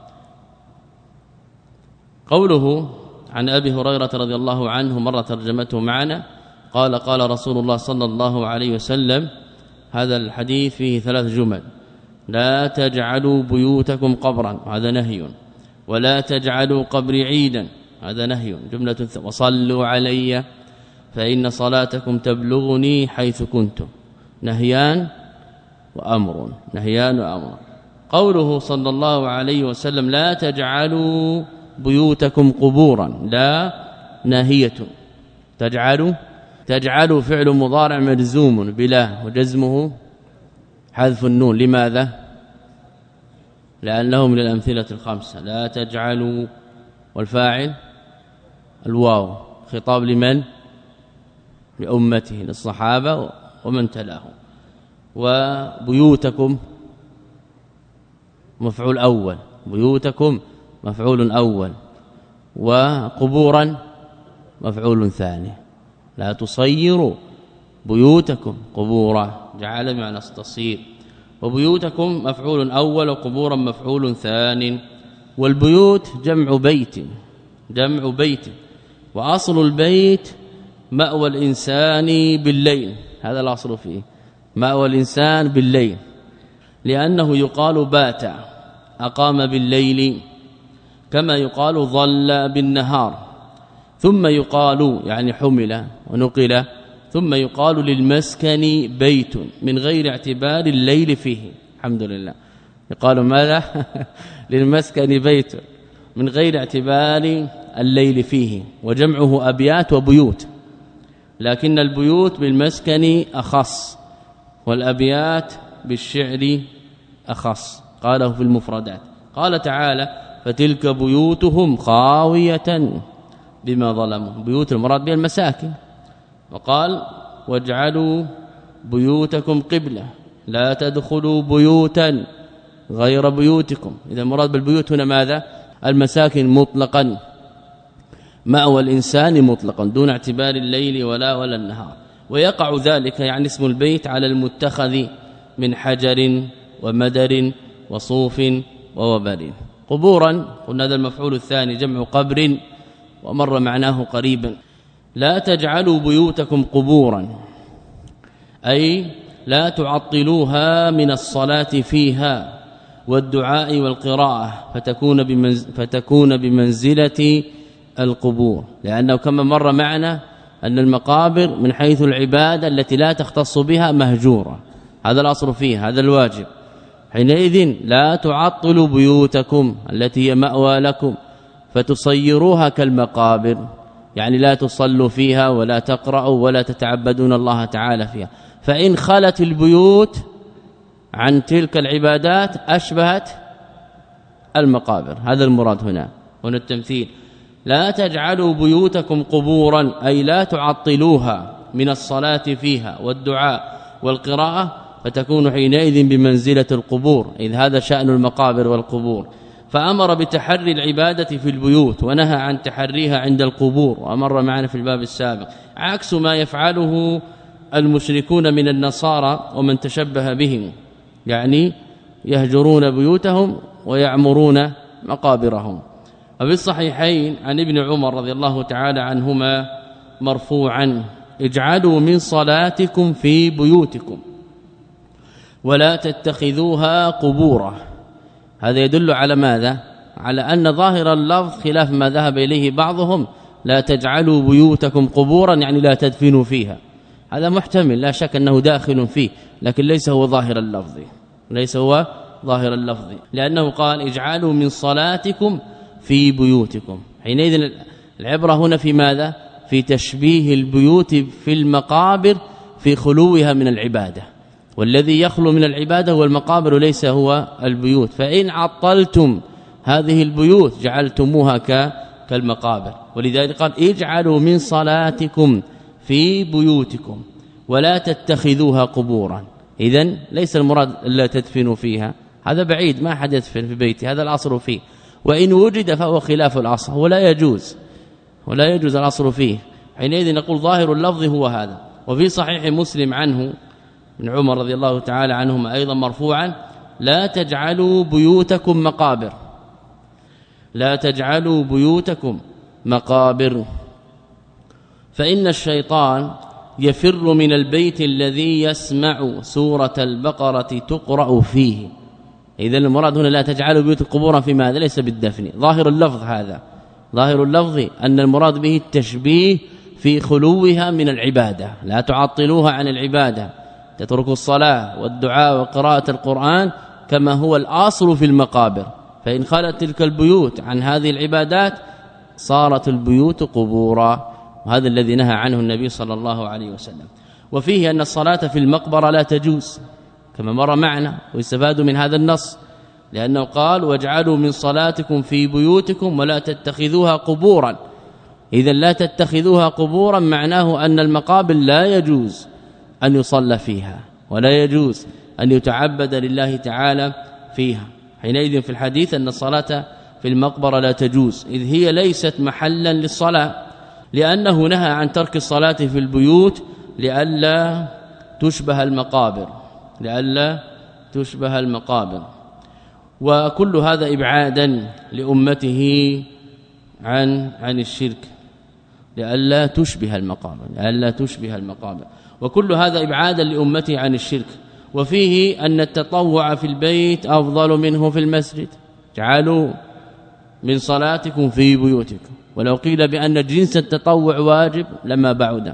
قوله عن أبي هريرة رضي الله عنه مرة ترجمته معنا قال قال رسول الله صلى الله عليه وسلم. هذا الحديث فيه ثلاث جمل: لا تجعلوا بيوتكم قبرا هذا نهي، ولا تجعلوا قبري عيدا هذا نهي جملة، وصلوا علي فإن صلاتكم تبلغني حيث كنتم نهيان وأمر نهيان وأمر. قوله صلى الله عليه وسلم لا تجعلوا بيوتكم قبورا لا ناهية، تجعلوا تجعلوا فعل مضارع مجزوم بلا وجزمه حذف النون. لماذا؟ لأنه من الأمثلة الخمسة. لا تجعلوا والفاعل الواو خطاب لمن؟ لأمته للصحابة ومن تلاهم. وبيوتكم مفعول أول، بيوتكم مفعول أول، وقبورا مفعول ثاني. لا تصيروا بيوتكم قبورا جعل معنى تصير، وبيوتكم مفعول أول وقبورا مفعول ثاني. والبيوت جمع بيت جمع بيت وأصل البيت مأوى الإنسان بالليل، هذا الأصل فيه مأوى الإنسان بالليل، لأنه يقال بات أقام بالليل كما يقال ظل بالنهار، ثم يقال يعني حمل ونقل، ثم يقال للمسكن بيت من غير اعتبار الليل فيه. الحمد لله يقال ماذا؟ للمسكن بيت من غير اعتبار الليل فيه، وجمعه أبيات وبيوت، لكن البيوت بالمسكن أخص والأبيات بالشعر أخص. قاله في المفردات. قال تعالى فتلك بيوتهم خاوية بما ظلموا، بيوت المراد بها المساكن. وقال واجعلوا بيوتكم قبلة لا تدخلوا بيوتا غير بيوتكم. إذا المراد بالبيوت هنا ماذا؟ المساكن مطلقا، مأوى الإنسان مطلقا دون اعتبار الليل ولا ولا النهار. ويقع ذلك يعني اسم البيت على المتخذ من حجر ومدر وصوف ووبر. قبورا قلنا هذا المفعول الثاني جمع قبر ومر معناه قريبا. لا تجعلوا بيوتكم قبورا أي لا تعطلوها من الصلاة فيها والدعاء والقراءة فتكون بمنز فتكون بمنزلة القبور، لأنه كما مر معنا أن المقابر من حيث العبادة التي لا تختص بها مهجورة، هذا الأصل فيها، هذا الواجب. حينئذ لا تعطلوا بيوتكم التي هي مأوى لكم فتصيروها كالمقابر، يعني لا تصلوا فيها ولا تقرأوا ولا تتعبدون الله تعالى فيها. فإن خلت البيوت عن تلك العبادات أشبهت المقابر، هذا المراد هنا. هنا التمثيل لا تجعلوا بيوتكم قبورا أي لا تعطلوها من الصلاة فيها والدعاء والقراءة فتكون حينئذ بمنزلة القبور، إذ هذا شأن المقابر والقبور. فأمر بتحري العبادة في البيوت ونهى عن تحريها عند القبور، وأمر معنا في الباب السابق، عكس ما يفعله المشركون من النصارى ومن تشبه بهم، يعني يهجرون بيوتهم ويعمرون مقابرهم. وفي الصحيحين عن ابن عمر رضي الله تعالى عنهما مرفوعا اجعلوا من صلاتكم في بيوتكم ولا تتخذوها قبورا. هذا يدل على ماذا؟ على أن ظاهر اللفظ خلاف ما ذهب إليه بعضهم، لا تجعلوا بيوتكم قبورا يعني لا تدفنوا فيها. هذا محتمل لا شك أنه داخل فيه، لكن ليس هو ظاهر اللفظ، ليس هو ظاهر اللفظ، لأنه قال اجعلوا من صلاتكم في بيوتكم. حينئذ العبرة هنا في ماذا؟ في تشبيه البيوت في المقابر في خلوها من العبادة، والذي يخلو من العبادة هو المقابر ليس هو البيوت. فإن عطلتم هذه البيوت جعلتموها كالمقابر. ولذلك قال اجعلوا من صلاتكم في بيوتكم ولا تتخذوها قبورا. إذن ليس المراد لا تدفنوا فيها، هذا بعيد، ما حد يدفن في بيته، هذا الأصل فيه، وإن وجد فهو خلاف الأصل ولا يجوز ولا يجوز الأصل فيه. حينئذ نقول ظاهر اللفظ هو هذا. وفي صحيح مسلم عنه من عمر رضي الله تعالى عنهما أيضا مرفوعا لا تجعلوا بيوتكم مقابر، لا تجعلوا بيوتكم مقابر، فإن الشيطان يفر من البيت الذي يسمع سورة البقرة تقرأ فيه. إذن المراد هنا لا تجعلوا بيوت قبورا في ماذا؟ ليس بالدفن. ظاهر اللفظ هذا، ظاهر اللفظ أن المراد به التشبيه في خلوها من العبادة، لا تعطلوها عن العبادة، تتركوا الصلاة والدعاء وقراءة القرآن كما هو الأصل في المقابر. فإن خلت تلك البيوت عن هذه العبادات صارت البيوت قبورا، وهذا الذي نهى عنه النبي صلى الله عليه وسلم. وفيه أن الصلاة في المقبرة لا تجوز كما مر معنا، ويستفاد من هذا النص لأنه قال واجعلوا من صلاتكم في بيوتكم ولا تتخذوها قبورا. إذا لا تتخذوها قبورا معناه أن المقابر لا يجوز أن يصلى فيها ولا يجوز أن يتعبد لله تعالى فيها. حينئذ في الحديث أن الصلاة في المقبرة لا تجوز، إذ هي ليست محلا للصلاة، لأنه نهى عن ترك الصلاة في البيوت لئلا تشبه المقابر، لئلا تشبه المقابر. وكل هذا إبعادا لأمته عن عن الشرك، لئلا تشبه المقابر، لئلا تشبه المقابر، وكل هذا إبعادا لأمته عن الشرك. وفيه أن التطوع في البيت أفضل منه في المسجد، جعلوا من صلاتكم في بيوتكم. ولو قيل بأن جنس التطوع واجب لما بعد،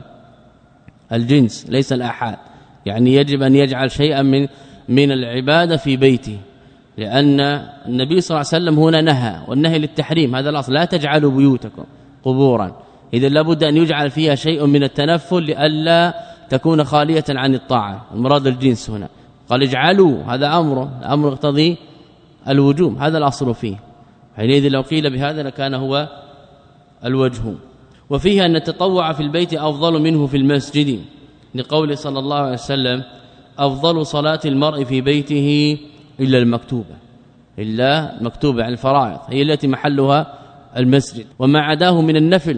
الجنس ليس الآحاد، يعني يجب أن يجعل شيئا من من العبادة في بيته، لأن النبي صلى الله عليه وسلم هنا نهى، والنهي للتحريم، هذا الأصل لا تجعلوا بيوتكم قبورا. إذا لابد أن يجعل فيها شيء من التنفل لئلا تكون خالية عن الطاعة، المراد الجنس هنا. قال اجعلوا، هذا أمر، الأمر يقتضي الوجوب، هذا الأصل فيه. حينئذ لو قيل بهذا لكان هو الوجه. وفيه أن التطوع في البيت أفضل منه في المسجد، لقول صلى الله عليه وسلم أفضل صلاة المرء في بيته إلا المكتوبة، إلا المكتوبة عن الفرائض هي التي محلها المسجد، وما عداه من النفل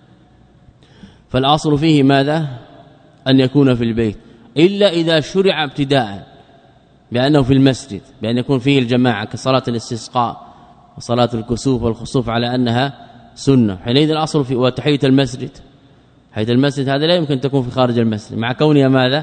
فالأصل فيه ماذا؟ أن يكون في البيت، إلا إذا شرع ابتداء بأنه في المسجد، بأن يكون فيه الجماعة كصلاة الاستسقاء وصلاة الكسوف والخسوف على أنها سنة. حينئذ الأصل في وتحية المسجد، حيث المسجد هذا لا يمكن تكون في خارج المسجد مع كونها ماذا؟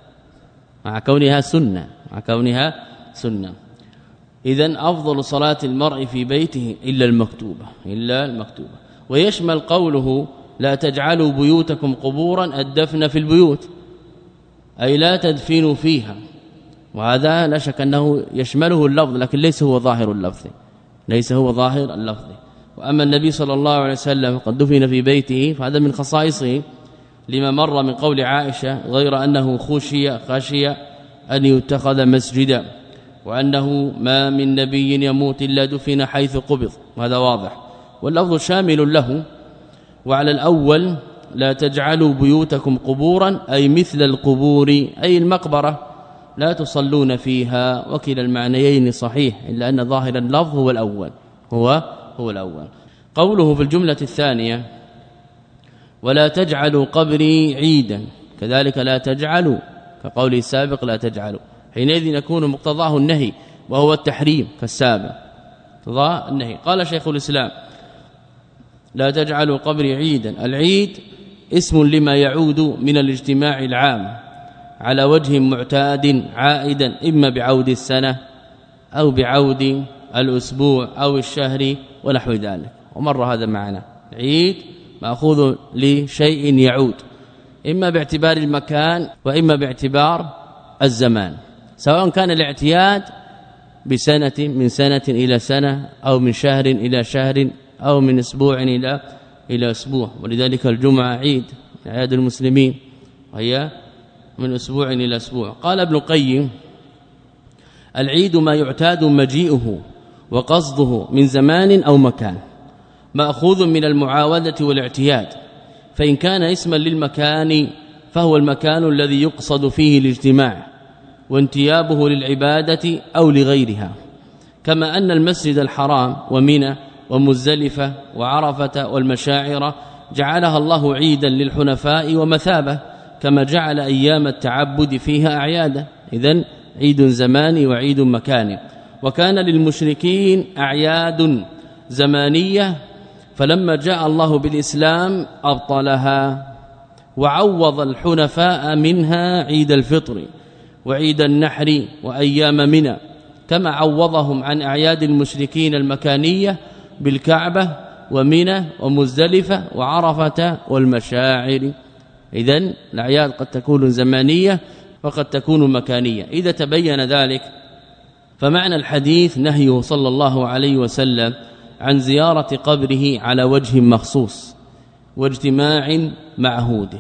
مع كونها سنة، مع كونها سنة. إذن أفضل صلاة المرء في بيته إلا المكتوبة، إلا المكتوبة. ويشمل قوله لا تجعلوا بيوتكم قبورا الدفن في البيوت، أي لا تدفنوا فيها، وهذا لا شك أنه يشمله اللفظ، لكن ليس هو ظاهر اللفظ، ليس هو ظاهر اللفظ. وأما النبي صلى الله عليه وسلم قد دفن في بيته فهذا من خصائصه لما مر من قول عائشة، غير أنه خشي خشي أن يتخذ مسجدا، وأنه ما من نبي يموت إلا دفن حيث قبض، وهذا واضح، واللفظ شامل له. وعلى الأول لا تجعلوا بيوتكم قبورا أي مثل القبور، أي المقبرة لا تصلون فيها، وكلا المعنيين صحيح، إلا أن ظاهر اللفظ هو الأول، هو هو الأول. قوله في الجملة الثانية ولا تجعلوا قبري عيدا، كذلك لا تجعلوا كقوله السابق لا تجعلوا، حينئذ يكون مقتضاه النهي وهو التحريم كالسابق، مقتضاه النهي. قال شيخ الإسلام لا تجعلوا قبري عيدا، العيد اسم لما يعود من الاجتماع العام على وجه معتاد عائدا إما بعود السنة أو بعود الأسبوع أو الشهر ونحو ذلك، ومر هذا معنا. العيد مأخوذ لشيء يعود إما باعتبار المكان وإما باعتبار الزمان، سواء كان الاعتياد بسنة من سنة إلى سنة أو من شهر إلى شهر أو من أسبوع إلى إلى أسبوع. ولذلك الجمعة عيد عيد المسلمين وهي من أسبوع إلى أسبوع. قال ابن القيم العيد ما يعتاد مجيئه وقصده من زمان أو مكان مأخوذ من المعاودة والاعتياد، فإن كان اسما للمكان فهو المكان الذي يقصد فيه الاجتماع وانتيابه للعبادة أو لغيرها، كما أن المسجد الحرام ومنى ومزدلفة وعرفة والمشاعر جعلها الله عيدا للحنفاء ومثابة، كما جعل أيام التعبد فيها أعيادا. إذن عيد زماني وعيد مكاني. وكان للمشركين أعياد زمانية، فلما جاء الله بالإسلام أبطلها وعوض الحنفاء منها عيد الفطر وعيد النحر وأيام منى، كما عوضهم عن أعياد المشركين المكانية بالكعبة ومنى ومزدلفة وعرفة والمشاعر. إذن الأعياد قد تكون زمانية وقد تكون مكانية. إذا تبين ذلك فمعنى الحديث نهيه صلى الله عليه وسلم عن زيارة قبره على وجه مخصوص واجتماع معهود.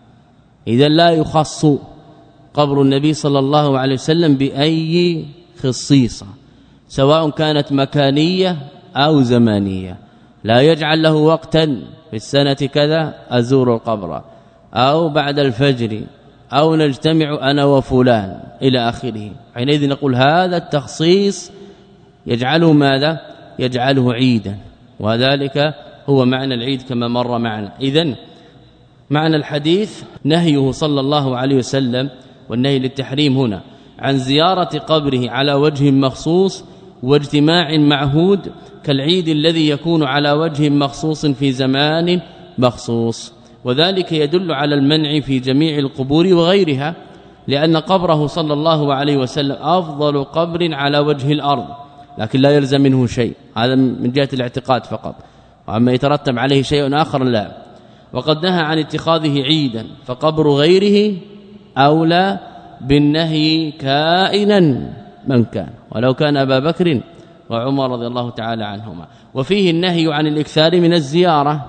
إذا لا يخص قبر النبي صلى الله عليه وسلم بأي خصيصة، سواء كانت مكانية أو زمانية، لا يجعل له وقتا في السنة كذا أزور القبر أو بعد الفجر أو نجتمع أنا وفلان إلى آخره. حينئذ نقول هذا التخصيص يجعله ماذا؟ يجعله عيدا، وذلك هو معنى العيد كما مر معنا. إذن معنى الحديث نهيه صلى الله عليه وسلم، والنهي للتحريم هنا، عن زيارة قبره على وجه مخصوص واجتماع معهود كالعيد الذي يكون على وجه مخصوص في زمان مخصوص، وذلك يدل على المنع في جميع القبور وغيرها، لأن قبره صلى الله عليه وسلم أفضل قبر على وجه الأرض، لكن لا يلزم منه شيء، هذا من جهة الاعتقاد فقط، وأما يترتب عليه شيء آخر لا. وقد نهى عن اتخاذه عيدا، فقبر غيره أولى بالنهي كائنا من كان، ولو كان أبا بكر وعمر رضي الله تعالى عنهما. وفيه النهي عن الإكثار من الزيارة،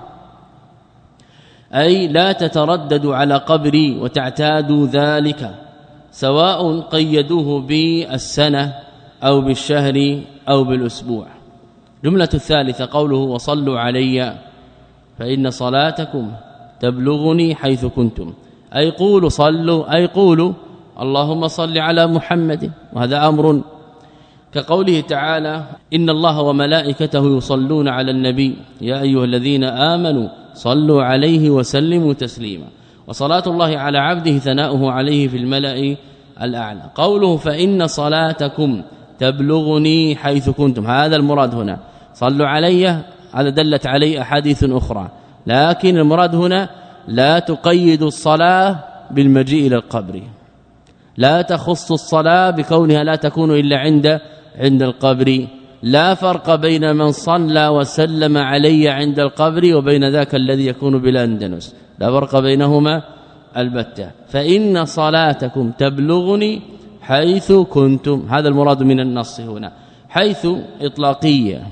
أي لا تترددوا على قبري وتعتادوا ذلك، سواء قيدوه بالسنة أو بالشهر أو بالأسبوع. جملة الثالثة قوله وصلوا علي فإن صلاتكم تبلغني حيث كنتم، أي قولوا صلوا، أي قولوا اللهم صل على محمد، وهذا أمر كقوله تعالى إن الله وملائكته يصلون على النبي يا أيها الذين آمنوا صلوا عليه وسلموا تسليما. وصلاة الله على عبده ثناؤه عليه في الملأ الأعلى. قوله فإن صلاتكم تبلغني حيث كنتم، هذا المراد هنا. صلوا علي هذا دلت عليه أحاديث أخرى، لكن المراد هنا لا تقيد الصلاة بالمجيء إلى القبر، لا تخص الصلاة بكونها لا تكون إلا عند عند القبر. لا فرق بين من صلى وسلم علي عند القبر وبين ذاك الذي يكون بالأندلس، لا فرق بينهما البتة. فإن صلاتكم تبلغني حيث كنتم، هذا المراد من النص هنا. حيث إطلاقية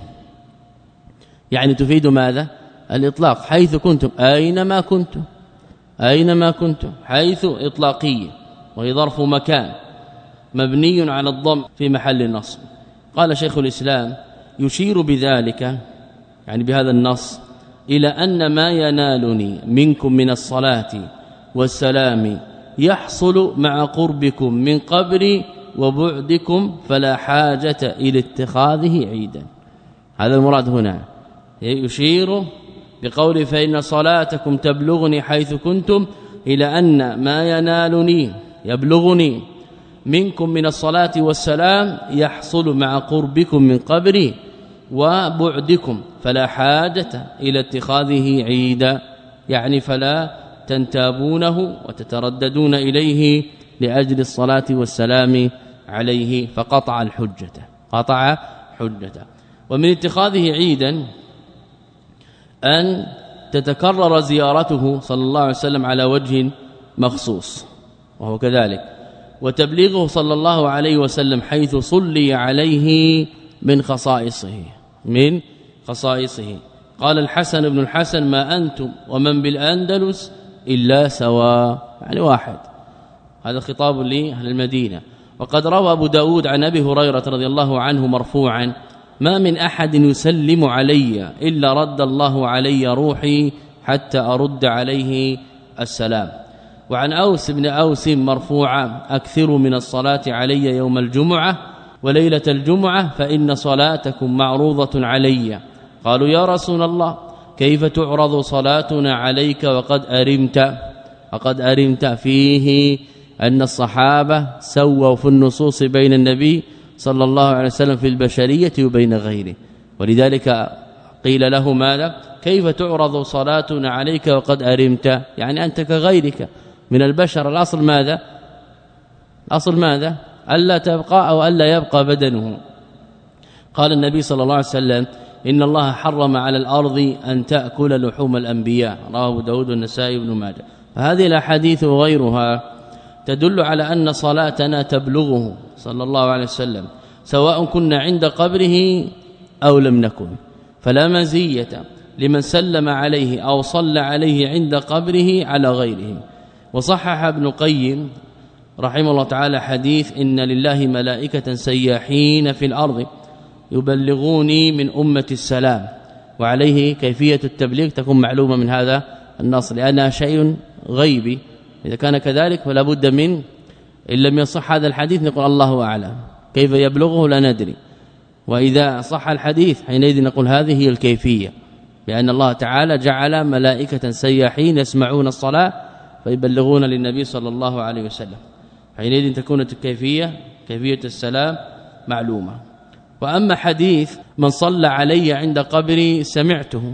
يعني تفيد ماذا؟ الإطلاق، حيث كنتم أينما كنتم، أينما كنتم، حيث إطلاقية، وهي ظرف مكان مبني على الضم في محل النصب. قال شيخ الإسلام يشير بذلك يعني بهذا النص إلى أن ما ينالني منكم من الصلاة والسلام يحصل مع قربكم من قبري وبعدكم، فلا حاجة إلى اتخاذه عيدا. هذا المراد هنا، يشير بقول فإن صلاتكم تبلغني حيث كنتم إلى أن ما ينالني يبلغني منكم من الصلاة والسلام يحصل مع قربكم من قبري وبعدكم، فلا حاجة إلى اتخاذه عيدا، يعني فلا تنتابونه وتترددون إليه لأجل الصلاة والسلام عليه، فقطع الحجة، قطع حجة. ومن اتخاذه عيدا أن تتكرر زيارته صلى الله عليه وسلم على وجه مخصوص، وهو كذلك، وتبليغه صلى الله عليه وسلم حيث صلي عليه من خصائصه من خصائصه. قال الحسن بن الحسن ما أنتم ومن بالأندلس إلا سواء، يعني واحد، هذا خطاب لأهل المدينة. وقد روى أبو داود عن أبي هريرة رضي الله عنه مرفوعا ما من أحد يسلم علي إلا رد الله علي روحي حتى أرد عليه السلام. وعن أوس بن أوس مرفوعا أكثروا من الصلاة علي يوم الجمعة وليلة الجمعة فإن صلاتكم معروضة علي. قالوا يا رسول الله كيف تعرض صلاتنا عليك وقد أرمت وقد أرمت فيه أن الصحابة سووا في النصوص بين النبي صلى الله عليه وسلم في البشرية وبين غيره، ولذلك قيل له ماذا كيف تعرض صلاتنا عليك وقد أرمت، يعني أنت كغيرك من البشر. الأصل ماذا الأصل ماذا ألا تبقى أو ألا يبقى بدنه. قال النبي صلى الله عليه وسلم إن الله حرم على الأرض أن تأكل لحوم الأنبياء، رواه داود والنسائي وابن ماجه. فهذه الأحاديث وغيرها تدل على أن صلاتنا تبلغه صلى الله عليه وسلم سواء كنا عند قبره أو لم نكن، فلا مزية لمن سلم عليه أو صلى عليه عند قبره على غيره. وصحح ابن قيم رحمه الله تعالى حديث إن لله ملائكة سياحين في الأرض يبلغوني من أمة السلام، وعليه كيفية التبليغ تكون معلومة من هذا النص لأنها شيء غيبي. إذا كان كذلك فلا بد من إن لم يصح هذا الحديث نقول الله أعلم، كيف يبلغه لا ندري. وإذا صح الحديث حينئذ نقول هذه هي الكيفية، لأن الله تعالى جعل ملائكة سياحين يسمعون الصلاة فيبلغون للنبي صلى الله عليه وسلم، حينئذ تكون الكيفية كيفية السلام معلومة. وأما حديث من صلى علي عند قبري سمعته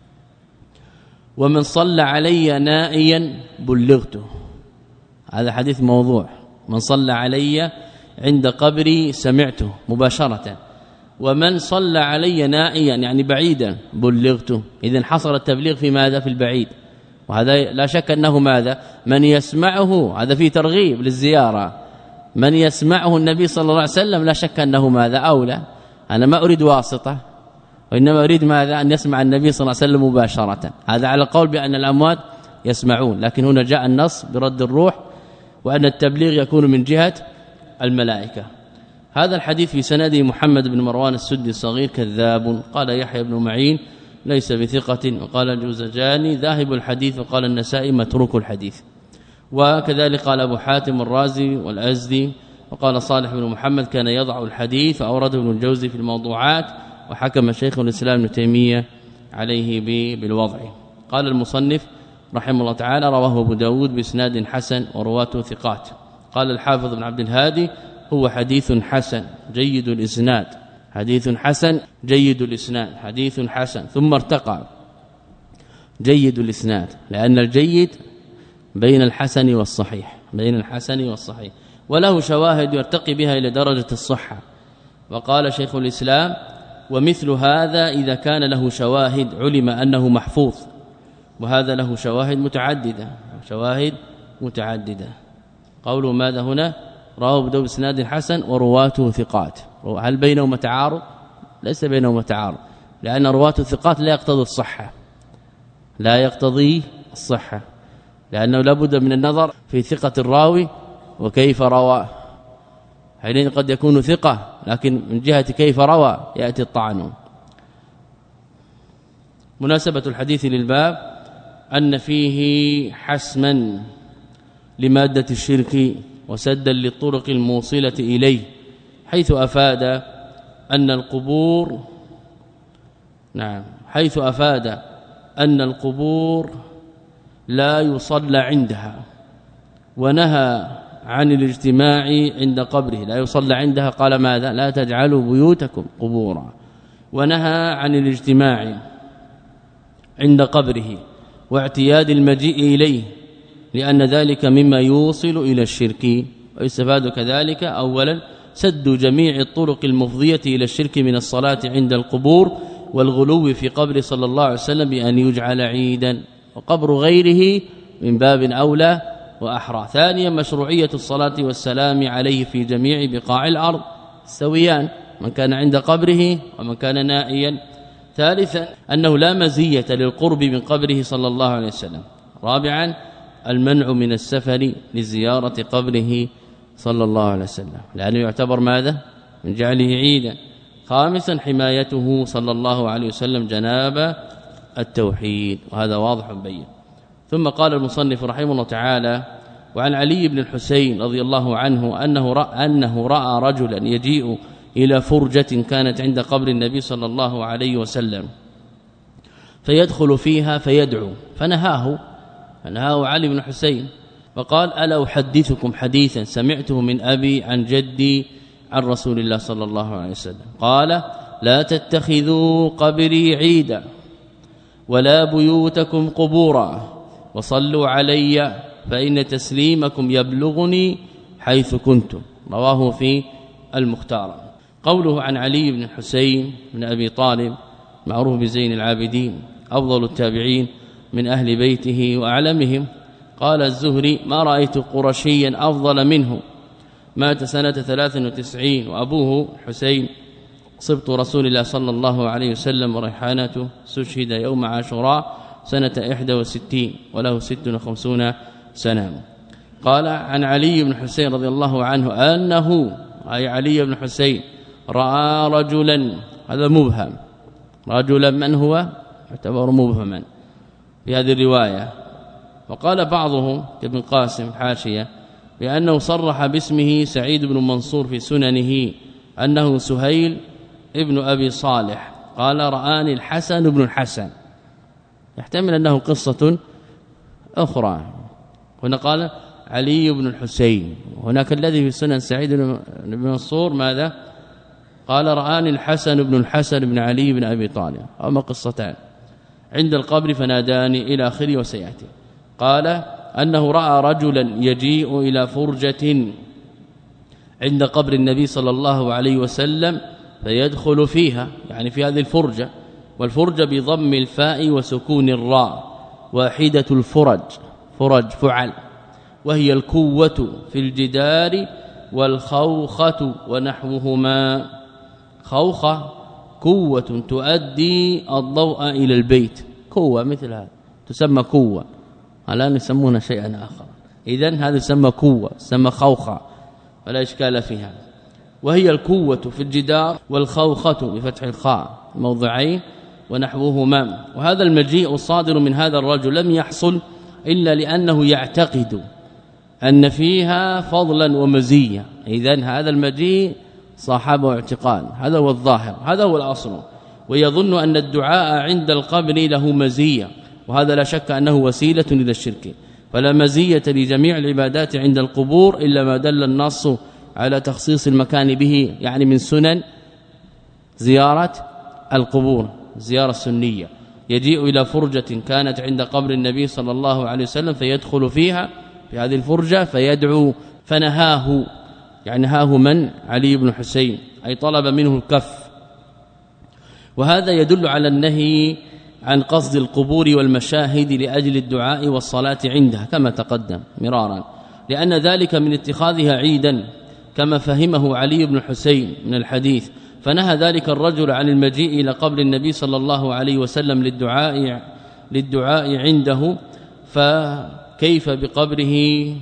ومن صلى علي نائيا بلغته، هذا حديث موضوع. من صلى علي عند قبري سمعته مباشرة، ومن صلى علي نائيا يعني بعيدا بلغته. إذن حصل التبليغ في ماذا في البعيد، وهذا لا شك أنه ماذا من يسمعه، هذا فيه ترغيب للزيارة. من يسمعه النبي صلى الله عليه وسلم لا شك أنه ماذا أولى. أنا ما أريد واسطة، وإنما أريد ماذا أن يسمع النبي صلى الله عليه وسلم مباشرة. هذا على قول بأن الأموات يسمعون، لكن هنا جاء النص برد الروح وأن التبليغ يكون من جهة الملائكة. هذا الحديث في سنده محمد بن مروان السدي الصغير كذاب، قال يحيى بن معين ليس بثقة، وقال الجوزجاني ذاهب الحديث، وقال النسائي متروك الحديث، وكذلك قال أبو حاتم الرازي والأزدي، وقال صالح بن محمد كان يضع الحديث فأورده ابن الجوزي في الموضوعات، وحكم شيخ الإسلام ابن تيمية عليه بالوضع. قال المصنف رحمه الله تعالى رواه أبو داود بإسناد حسن ورواته ثقات. قال الحافظ بن عبد الهادي هو حديث حسن جيد الإسناد، حديث حسن جيد الإسناد، حديث حسن ثم ارتقى جيد الإسناد، لأن الجيد بين الحسن والصحيح، بين الحسن والصحيح، وله شواهد يرتقي بها إلى درجة الصحة. وقال شيخ الإسلام ومثل هذا إذا كان له شواهد علم أنه محفوظ، وهذا له شواهد متعددة شواهد متعددة. قوله ماذا هنا رواه بدو بسناد حسن ورواته ثقات، هل بينهما تعارض؟ ليس بينهما تعارض، لأن رواته ثقات لا يقتضي الصحة، لا يقتضي الصحة، لأنه لابد من النظر في ثقة الراوي وكيف روى. حينئذ قد يكون ثقة لكن من جهة كيف روى يأتي الطعن. مناسبة الحديث للباب أن فيه حسما لمادة الشرك وسدا للطرق الموصلة إليه، حيث أفاد أن القبور نعم حيث أفاد أن القبور لا يصلى عندها، ونهى عن الاجتماع عند قبره، لا يصلى عندها، قال ماذا لا تجعلوا بيوتكم قبورا، ونهى عن الاجتماع عند قبره واعتياد المجيء إليه، لأن ذلك مما يوصل إلى الشرك. ويستفاد كذلك أولا سد جميع الطرق المفضية إلى الشرك من الصلاة عند القبور والغلو في قبر صلى الله عليه وسلم بأن يجعل عيدا، وقبر غيره من باب أولى وأحرى. ثانيا مشروعية الصلاة والسلام عليه في جميع بقاع الأرض سويان، من كان عند قبره ومن كان نائيا. ثالثا أنه لا مزية للقرب من قبره صلى الله عليه وسلم. رابعا المنع من السفر لزيارة قبره صلى الله عليه وسلم، لأنه يعتبر ماذا من جعله عيدا. خامسا حمايته صلى الله عليه وسلم جناب التوحيد، وهذا واضح بين. ثم قال المصنف رحمه الله تعالى: وعن علي بن الحسين رضي الله عنه أنه رأى, أنه رأى رجلا يجيء إلى فرجة كانت عند قبر النبي صلى الله عليه وسلم فيدخل فيها فيدعو، فنهاه فنهاه علي بن الحسين فقال: ألا أحدثكم حديثا سمعته من أبي عن جدي عن رسول الله صلى الله عليه وسلم قال: لا تتخذوا قبري عيدا ولا بيوتكم قبورا وصلوا علي فإن تسليمكم يبلغني حيث كنتم. رواه في المختار. قوله عن علي بن الحسين بن أبي طالب معروف بزين العابدين أفضل التابعين من أهل بيته وأعلمهم، قال الزهري: ما رأيت قرشيا أفضل منه، مات سنة ثلاث وتسعين، وأبوه حسين صبت رسول الله صلى الله عليه وسلم وريحانته استشهد يوم عاشوراء سنة إحدى وستين وله ست وخمسون سنة. قال عن علي بن حسين رضي الله عنه أنه أي علي بن حسين رأى رجلا، هذا مبهم، رجلا من هو يعتبر مبهما في هذه الرواية. وقال بعضهم كابن قاسم حاشية بأنه صرح باسمه سعيد بن منصور في سننه أنه سهيل ابن أبي صالح قال: رآني الحسن بن الحسن، يحتمل أنه قصة أخرى. هنا قال علي بن الحسين، هناك الذي في سنن سعيد بن منصور ماذا؟ قال: رآني الحسن بن الحسن بن علي بن أبي طالب، هما قصتان عند القبر فناداني إلى آخره وسيأتي. قال أنه رأى رجلا يجيء إلى فرجة عند قبر النبي صلى الله عليه وسلم فيدخل فيها، يعني في هذه الفرجة، والفرجة بضم الفاء وسكون الراء، واحدة الفرج فرج فعل، وهي الكوة في الجدار والخوخة ونحوهما. خوخة كوة تؤدي الضوء إلى البيت، كوة مثل هذا تسمى كوة، الآن يسمونها شيئا آخر، إذن هذا يسمى كوة، يسمى خوخة فلا إشكال فيها. وهي الكوة في الجدار والخوخة بفتح الخاء موضعين ونحوهما. وهذا المجيء الصادر من هذا الرجل لم يحصل إلا لأنه يعتقد أن فيها فضلا ومزية، إذن هذا المجيء صاحبه اعتقاد، هذا هو الظاهر، هذا هو الأصل. ويظن أن الدعاء عند القبر له مزية، وهذا لا شك أنه وسيلة إلى الشرك، فلا مزية لجميع العبادات عند القبور إلا ما دل النص على تخصيص المكان به، يعني من سنن زيارة القبور زيارة السنية. يجيء إلى فرجة كانت عند قبر النبي صلى الله عليه وسلم فيدخل فيها في هذه الفرجة فيدعو، فنهاه، يعني نهاه من؟ علي بن حسين، أي طلب منه الكف. وهذا يدل على النهي عن قصد القبور والمشاهد لأجل الدعاء والصلاة عندها كما تقدم مرارا، لأن ذلك من اتخاذها عيدا كما فهمه علي بن حسين من الحديث، فنهى ذلك الرجل عن المجيء إلى قبر النبي صلى الله عليه وسلم للدعاء للدعاء عنده، فكيف بقبره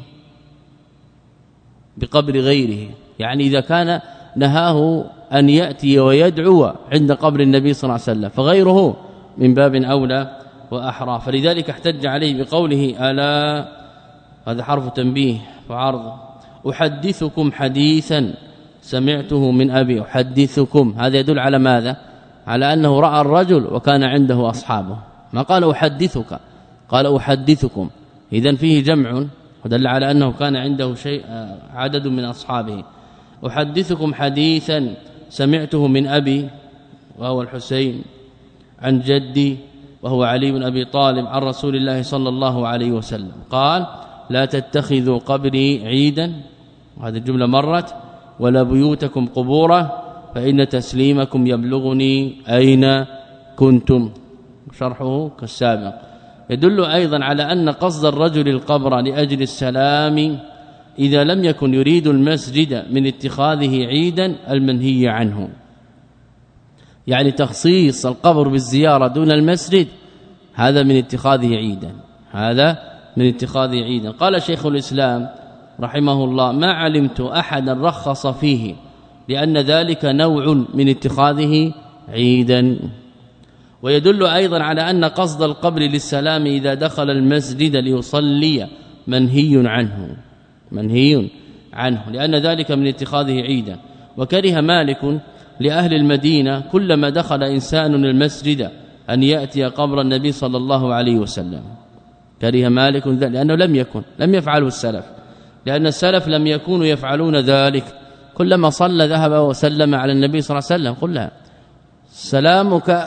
بقبر غيره؟ يعني إذا كان نهاه أن يأتي ويدعو عند قبر النبي صلى الله عليه وسلم فغيره من باب أولى وأحرى. فلذلك احتج عليه بقوله: ألا، هذا حرف تنبيه وعرض، أحدثكم حديثا سمعته من أبي، أحدثكم، هذا يدل على ماذا؟ على أنه رأى الرجل وكان عنده أصحابه، ما قال أحدثك، قال أحدثكم، إذن فيه جمع ودل على أنه كان عنده شيء عدد من أصحابه. أحدثكم حديثا سمعته من أبي وهو الحسين عن جدي وهو علي بن أبي طالب عن رسول الله صلى الله عليه وسلم قال: لا تتخذوا قبري عيدا، هذه الجملة مرت، ولا بيوتكم قبورا فإن تسليمكم يبلغني أين كنتم، شرحه كالسابق. يدل أيضا على أن قصد الرجل القبر لأجل السلام إذا لم يكن يريد المسجد من اتخاذه عيدا المنهي عنه، يعني تخصيص القبر بالزيارة دون المسجد هذا من اتخاذه عيدا، هذا من اتخاذه عيدا. قال شيخ الإسلام رحمه الله: ما علمت أحدا رخص فيه لأن ذلك نوع من اتخاذه عيدا. ويدل أيضا على أن قصد القبر للسلام إذا دخل المسجد ليصلي منهي عنه منهي عنه لأن ذلك من اتخاذه عيدا. وكره مالك لأهل المدينة كلما دخل إنسان المسجد أن يأتي قبر النبي صلى الله عليه وسلم. كره مالك ذلك لأنه لم يكن لم يفعله السلف، لأن السلف لم يكونوا يفعلون ذلك. كلما صلى ذهب وسلم على النبي صلى الله عليه وسلم. قل لها سلامك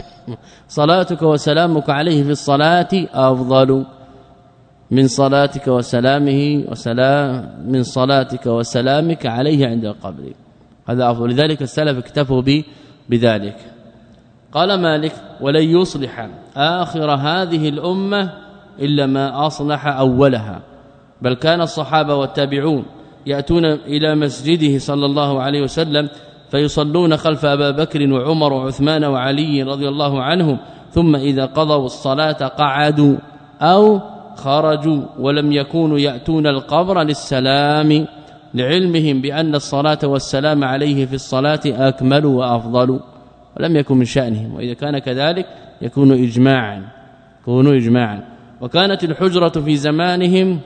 صلاتك وسلامك عليه في الصلاة أفضل من صلاتك وسلامه وسلام من صلاتك وسلامك عليه عند القبر. هذا أفضل. لذلك السلف اكتفوا بذلك. قال مالك ولن يصلح آخر هذه الأمة إلا ما أصلح أولها، بل كان الصحابة والتابعون يأتون إلى مسجده صلى الله عليه وسلم فيصلون خلف أبا بكر وعمر وعثمان وعلي رضي الله عنهم، ثم إذا قضوا الصلاة قعدوا أو خرجوا، ولم يكونوا يأتون القبر للسلام لعلمهم بأن الصلاة والسلام عليه في الصلاة أكمل وأفضل، ولم يكن من شأنهم. وإذا كان كذلك يكون إجماعا يكون إجماعا. وكانت الحجرة في زمانهم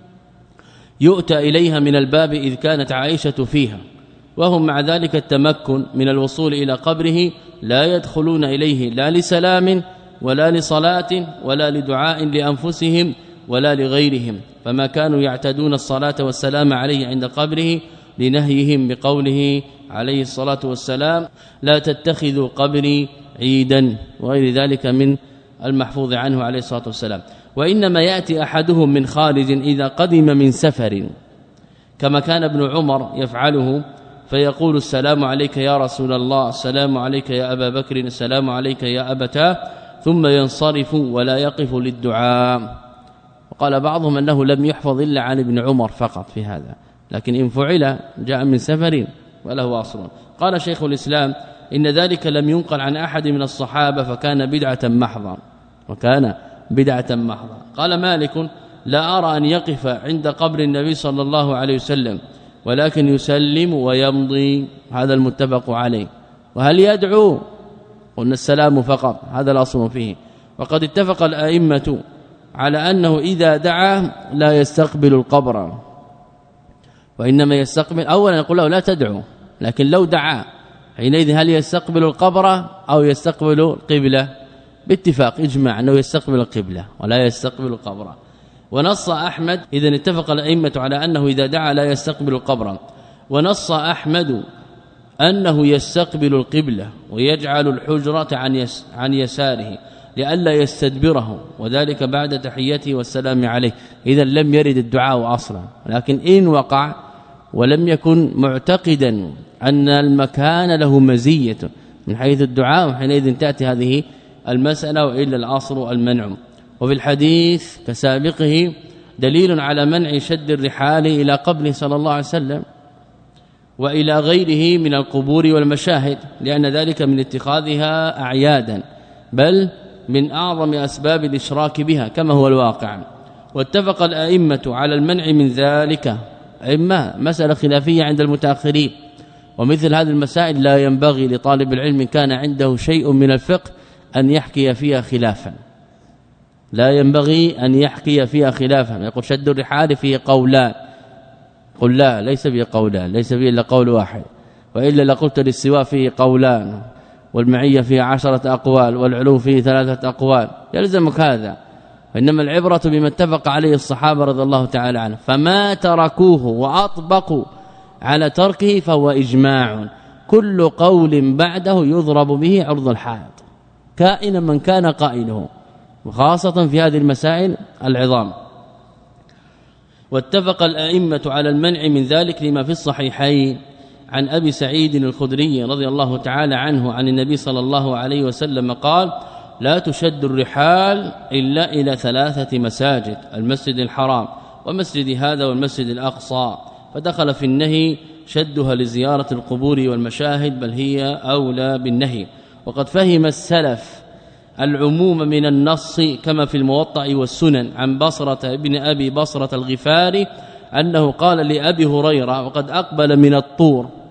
يؤتى إليها من الباب إذ كانت عائشة فيها، وهم مع ذلك التمكن من الوصول إلى قبره لا يدخلون إليه لا لسلام ولا لصلاة ولا لدعاء لأنفسهم ولا لغيرهم، فما كانوا يعتدون الصلاة والسلام عليه عند قبره لنهيهم بقوله عليه الصلاة والسلام لا تتخذوا قبري عيدا، وغير ذلك من المحفوظ عنه عليه الصلاة والسلام. وإنما يأتي أحدهم من خارج إذا قدم من سفر، كما كان ابن عمر يفعله، فيقول السلام عليك يا رسول الله، السلام عليك يا أبا بكر، السلام عليك يا أبتاه، ثم ينصرف ولا يقف للدعاء. وقال بعضهم أنه لم يحفظ إلا عن ابن عمر فقط في هذا، لكن إن فعل جاء من سفر وله أصل. قال شيخ الإسلام إن ذلك لم ينقل عن أحد من الصحابة فكان بدعة محضة وكان بدعة محضة. قال مالك لا أرى أن يقف عند قبر النبي صلى الله عليه وسلم، ولكن يسلم ويمضي، هذا المتفق عليه. وهل يدعو؟ قلنا السلام فقط، هذا الأصل فيه. وقد اتفق الأئمة على أنه إذا دعا لا يستقبل القبر، وإنما يستقبل أولا يقول له لا تدعو، لكن لو دعا حينئذ هل يستقبل القبر أو يستقبل القبلة؟ باتفاق إجماع أنه يستقبل القبلة ولا يستقبل القبر. ونص أحمد إذا اتفق الأئمة على أنه إذا دعا لا يستقبل القبر، ونص أحمد أنه يستقبل القبلة ويجعل الحجرة عن يس عن يساره لئلا يستدبره، وذلك بعد تحيته والسلام عليه. إذا لم يرد الدعاء أصلا، لكن إن وقع ولم يكن معتقدا أن المكان له مزية من حيث الدعاء، حينئذ تأتي هذه المسألة، وإلا الأصل المنع. وفي الحديث كسابقه دليل على منع شد الرحال إلى قبره صلى الله عليه وسلم وإلى غيره من القبور والمشاهد، لأن ذلك من اتخاذها أعيادا، بل من أعظم أسباب الإشراك بها كما هو الواقع. واتفق الأئمة على المنع من ذلك، إما مسألة خلافية عند المتأخرين، ومثل هذه المسائل لا ينبغي لطالب العلم كان عنده شيء من الفقه أن يحكي فيها خلافا، لا ينبغي أن يحكي فيها خلافا. يقول شد الرحال فيه قولان، قل لا ليس فيه قولان، ليس فيه إلا قول واحد، وإلا لقلت للسواء فيه قولان، والمعية فيه عشرة أقوال، والعلو فيه ثلاثة أقوال، يلزمك هذا. وإنما العبرة بما اتفق عليه الصحابة رضي الله تعالى عنهم، فما تركوه وأطبقوا على تركه فهو إجماع، كل قول بعده يضرب به عرض الحائط كائنا من كان قائله، وخاصة في هذه المسائل العظام. واتفق الأئمة على المنع من ذلك لما في الصحيحين عن أبي سعيد الخدري رضي الله تعالى عنه عن النبي صلى الله عليه وسلم قال لا تشد الرحال إلا إلى ثلاثة مساجد، المسجد الحرام ومسجد هذا والمسجد الأقصى، فدخل في النهي شدها لزيارة القبور والمشاهد، بل هي أولى بالنهي. وقد فهم السلف العموم من النص كما في الموطأ والسنن عن بصرة ابن أبي بصرة الغفاري أنه قال لأبي هريرة وقد أقبل من الطور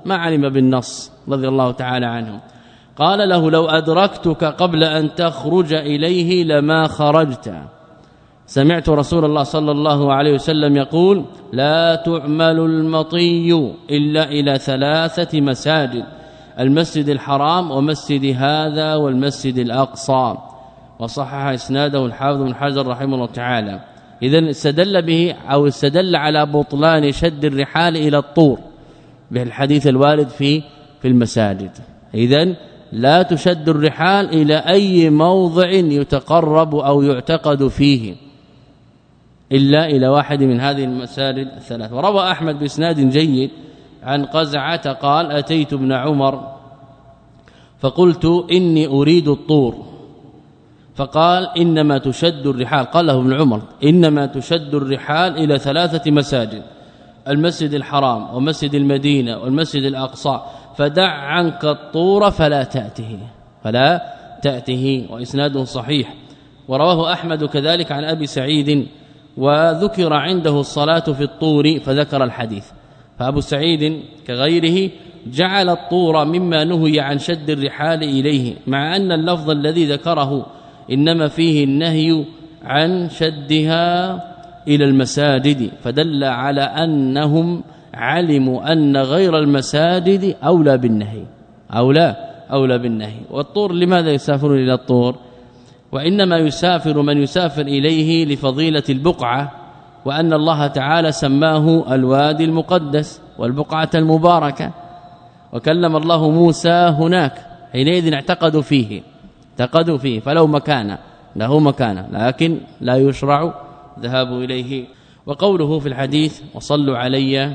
ما علم بالنص رضي الله تعالى عنهم. قال له لو أدركتك قبل أن تخرج إليه لما خرجت. سمعت رسول الله صلى الله عليه وسلم يقول لا تعمل المطي إلا إلى ثلاثة مساجد: المسجد الحرام ومسجد هذا والمسجد الأقصى. وصحح اسناده الحافظ بن حجر رحمه الله تعالى. إذن استدل به أو استدل على بطلان شد الرحال إلى الطور بالحديث الوارد في في المساجد. إذن لا تشد الرحال إلى أي موضع يتقرب أو يعتقد فيه إلا إلى واحد من هذه المساجد الثلاث. وروى أحمد بإسناد جيد عن قزعة قال أتيت ابن عمر فقلت إني أريد الطور، فقال إنما تشد الرحال، قال له ابن عمر إنما تشد الرحال إلى ثلاثة مساجد: المسجد الحرام ومسجد المدينة والمسجد الأقصى، فدع عنك الطور فلا تأته فلا تأته وإسناده صحيح. ورواه أحمد كذلك عن أبي سعيد وذكر عنده الصلاة في الطور فذكر الحديث. فأبو سعيد كغيره جعل الطور مما نهي عن شد الرحال إليه، مع أن اللفظ الذي ذكره إنما فيه النهي عن شدها إلى المساجد، فدل على أنهم علموا أن غير المساجد أولى بالنهي أولى أولى بالنهي. والطور لماذا يسافرون إلى الطور؟ وإنما يسافر من يسافر إليه لفضيلة البقعة، وأن الله تعالى سماه الوادي المقدس والبقعة المباركة، وكلم الله موسى هناك، حينئذ اعتقدوا فيه اعتقدوا فيه فلو مكان له مكان، لكن لا يشرع ذهاب إليه. وقوله في الحديث وصلوا علي